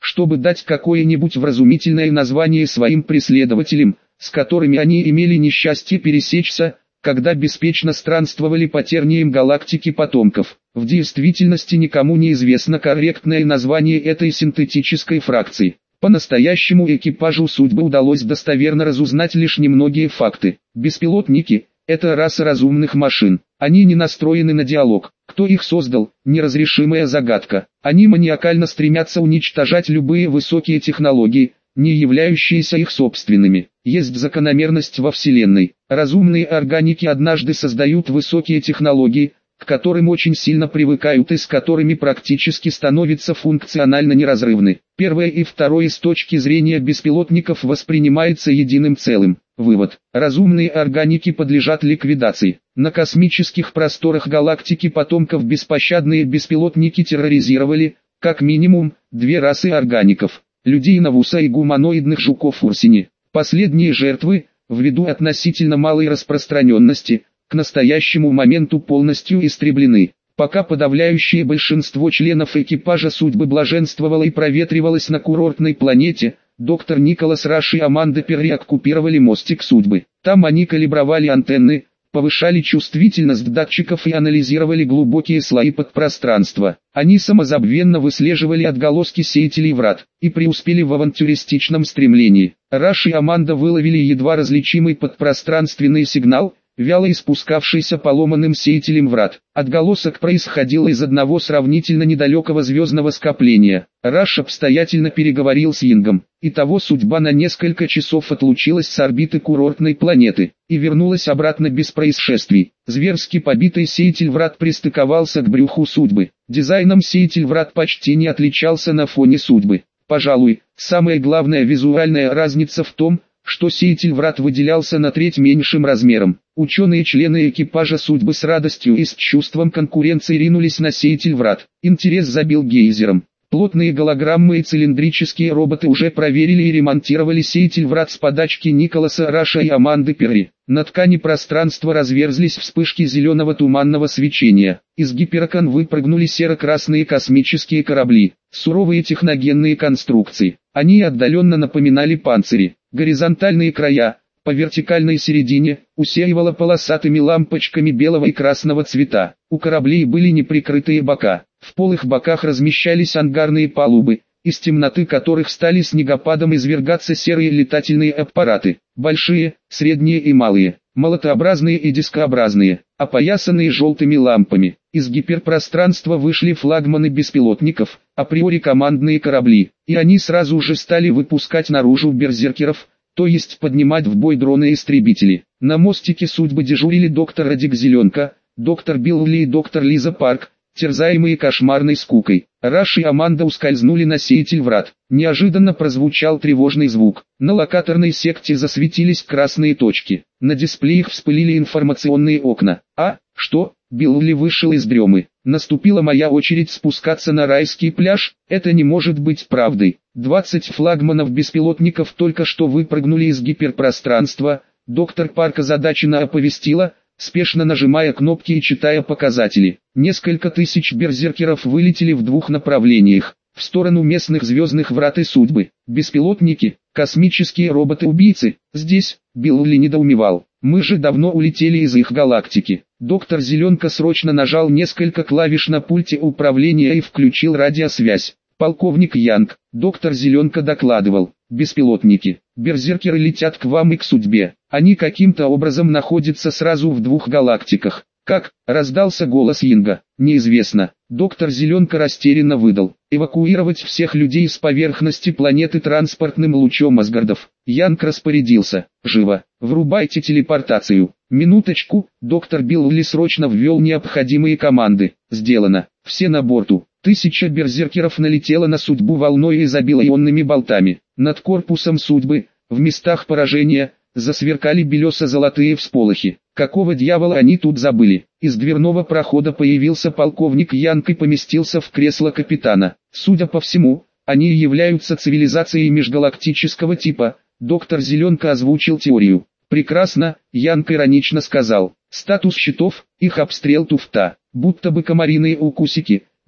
чтобы дать какое-нибудь вразумительное название своим преследователям, с которыми они имели несчастье пересечься, когда беспечно странствовали по терниям галактики потомков. В действительности никому не известно корректное название этой синтетической фракции. По-настоящему экипажу судьбы удалось достоверно разузнать лишь немногие факты. Беспилотники – это раса разумных машин. Они не настроены на диалог. Кто их создал – неразрешимая загадка. Они маниакально стремятся уничтожать любые высокие технологии, не являющиеся их собственными. Есть закономерность во Вселенной. Разумные органики однажды создают высокие технологии, к которым очень сильно привыкают и с которыми практически становятся функционально неразрывны. Первое и второе с точки зрения беспилотников воспринимается единым целым. Вывод. Разумные органики подлежат ликвидации. На космических просторах галактики потомков беспощадные беспилотники терроризировали, как минимум, две расы органиков. Людей Навуса и гуманоидных жуков Урсини. Последние жертвы, ввиду относительно малой распространенности, к настоящему моменту полностью истреблены. Пока подавляющее большинство членов экипажа судьбы блаженствовало и проветривалось на курортной планете, доктор Николас Раш и Аманда Перри оккупировали мостик судьбы. Там они калибровали антенны, повышали чувствительность датчиков и анализировали глубокие слои подпространства. Они самозабвенно выслеживали отголоски сеятелей врат и преуспели в авантюристичном стремлении. Раш и Аманда выловили едва различимый подпространственный сигнал, вяло испускавшийся поломанным сеятелем врат. Отголосок происходил из одного сравнительно недалекого звездного скопления. Раш обстоятельно переговорил с Йингом. Итого судьба на несколько часов отлучилась с орбиты курортной планеты и вернулась обратно без происшествий. Зверски побитый сеятель врат пристыковался к брюху судьбы. Дизайном сеятель врат почти не отличался на фоне судьбы. Пожалуй, самая главная визуальная разница в том, что сеятель врат выделялся на треть меньшим размером. Ученые-члены экипажа судьбы с радостью и с чувством конкуренции ринулись на сеятель врат. Интерес забил гейзером. Плотные голограммы и цилиндрические роботы уже проверили и ремонтировали сеятель врат с подачки Николаса Раша и Аманды Перри. На ткани пространства разверзлись вспышки зеленого туманного свечения. Из гиперокон выпрыгнули серо-красные космические корабли. Суровые техногенные конструкции. Они отдаленно напоминали панцири. Горизонтальные края, по вертикальной середине, усеивало полосатыми лампочками белого и красного цвета. У кораблей были неприкрытые бока. В полых боках размещались ангарные палубы, из темноты которых стали снегопадом извергаться серые летательные аппараты. Большие, средние и малые, молотообразные и дискообразные, опоясанные желтыми лампами. Из гиперпространства вышли флагманы беспилотников, априори командные корабли, и они сразу же стали выпускать наружу берзеркеров, то есть поднимать в бой дроны-истребители. На мостике судьбы дежурили доктор Радик Зеленка, доктор Билли и доктор Лиза Парк, терзаемые кошмарной скукой. Раш и Аманда ускользнули на сеятель врат. Неожиданно прозвучал тревожный звук. На локаторной секте засветились красные точки. На дисплеях вспылили информационные окна. А, что? Билли вышел из дремы. Наступила моя очередь спускаться на райский пляж. Это не может быть правдой. двадцать флагманов беспилотников только что выпрыгнули из гиперпространства. Доктор Парк озадаченно оповестила, спешно нажимая кнопки и читая показатели. Несколько тысяч берзеркеров вылетели в двух направлениях. В сторону местных звездных врат и судьбы. Беспилотники, космические роботы-убийцы. Здесь, Билли недоумевал. Мы же давно улетели из их галактики. Доктор Зеленка срочно нажал несколько клавиш на пульте управления и включил радиосвязь. Полковник Янг, доктор Зеленка докладывал. Беспилотники, берзеркеры летят к вам и к судьбе. Они каким-то образом находятся сразу в двух галактиках. Как? Раздался голос Янга. Неизвестно. Доктор Зеленка растерянно выдал. Эвакуировать всех людей с поверхности планеты транспортным лучом Асгардов. Янг распорядился. Живо. Врубайте телепортацию. Минуточку. Доктор Билли срочно ввел необходимые команды. Сделано. Все на борту. Тысяча берзеркеров налетела на судьбу волной и забила ионными болтами. Над корпусом судьбы, в местах поражения, засверкали белесо-золотые всполохи. Какого дьявола они тут забыли? Из дверного прохода появился полковник Янг и поместился в кресло капитана. Судя по всему, они являются цивилизацией межгалактического типа. Доктор Зеленка озвучил теорию. Прекрасно, Янг иронично сказал. Статус щитов, их обстрел туфта. Будто бы комариные укусики.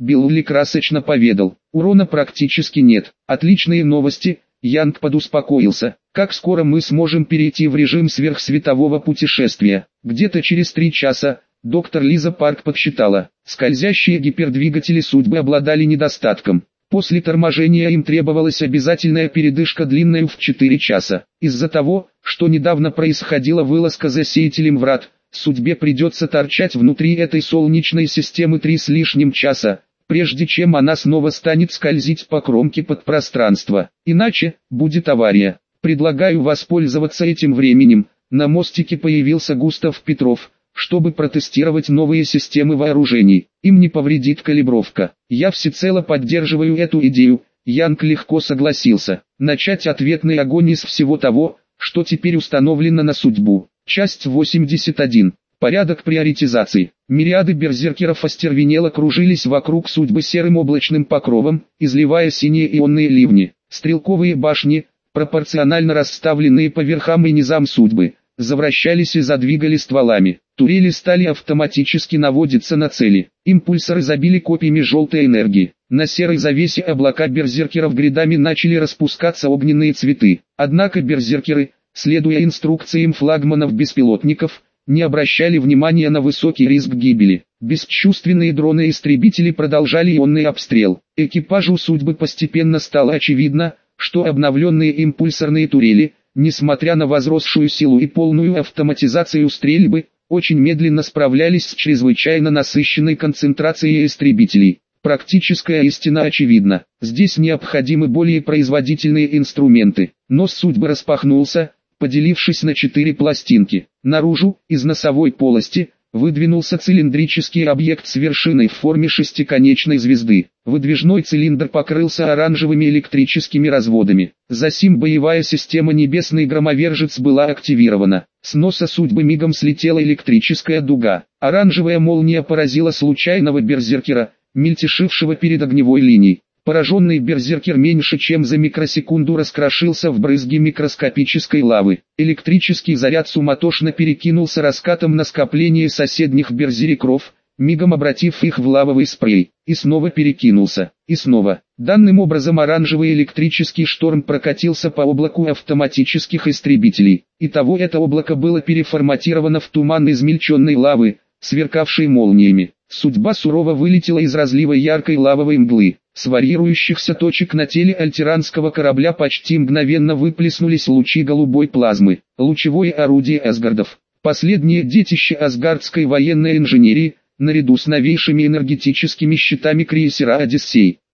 Билли красочно поведал. Урона практически нет. Отличные новости. Янг подуспокоился. Как скоро мы сможем перейти в режим сверхсветового путешествия? Где-то через три часа. Доктор Лиза Парк подсчитала. Скользящие гипердвигатели судьбы обладали недостатком. После торможения им требовалась обязательная передышка длинная в четыре часа. Из-за того, что недавно происходила вылазка за сеятелем врат, судьбе придется торчать внутри этой солнечной системы три с лишним часа, прежде чем она снова станет скользить по кромке подпространства. Иначе, будет авария. Предлагаю воспользоваться этим временем. На мостике появился Густав Петров, чтобы протестировать новые системы вооружений. Им не повредит калибровка. Я всецело поддерживаю эту идею. Янг легко согласился. Начать ответный огонь из всего того, что теперь установлено на судьбу. Часть восемьдесят один. Порядок приоритизации. Мириады берзеркеров остервенело кружились вокруг судьбы серым облачным покровом, изливая синие ионные ливни. Стрелковые башни, пропорционально расставленные по верхам и низам судьбы, завращались и задвигали стволами. Турели стали автоматически наводиться на цели. Импульсоры забили копьями желтой энергии. На серой завесе облака берзеркеров грядами начали распускаться огненные цветы. Однако берзеркеры, следуя инструкциям флагманов-беспилотников, не обращали внимания на высокий риск гибели. Бесчувственные дроны-истребители продолжали ионный обстрел. Экипажу судьбы постепенно стало очевидно, что обновленные импульсорные турели, несмотря на возросшую силу и полную автоматизацию стрельбы, очень медленно справлялись с чрезвычайно насыщенной концентрацией истребителей. Практическая истина очевидна. Здесь необходимы более производительные инструменты. Нос судьбы распахнулся, поделившись на четыре пластинки. Наружу, из носовой полости, выдвинулся цилиндрический объект с вершиной в форме шестиконечной звезды. Выдвижной цилиндр покрылся оранжевыми электрическими разводами. Засим боевая система «Небесный громовержец» была активирована. С носа судьбы мигом слетела электрическая дуга. Оранжевая молния поразила случайного берзеркера, мельтешившего перед огневой линией. Пораженный берзеркер меньше чем за микросекунду раскрошился в брызги микроскопической лавы. Электрический заряд суматошно перекинулся раскатом на скопление соседних берзеркеров, мигом обратив их в лавовый спрей. И снова перекинулся. И снова. Данным образом оранжевый электрический шторм прокатился по облаку автоматических истребителей. Итого это облако было переформатировано в туман измельченной лавы, сверкавшей молниями. Судьба сурово вылетела из разлива яркой лавовой мглы. С варьирующихся точек на теле альтеранского корабля почти мгновенно выплеснулись лучи голубой плазмы. Лучевое орудие Асгардов. Последнее детище асгардской военной инженерии, наряду с новейшими энергетическими щитами крейсера «Одиссей».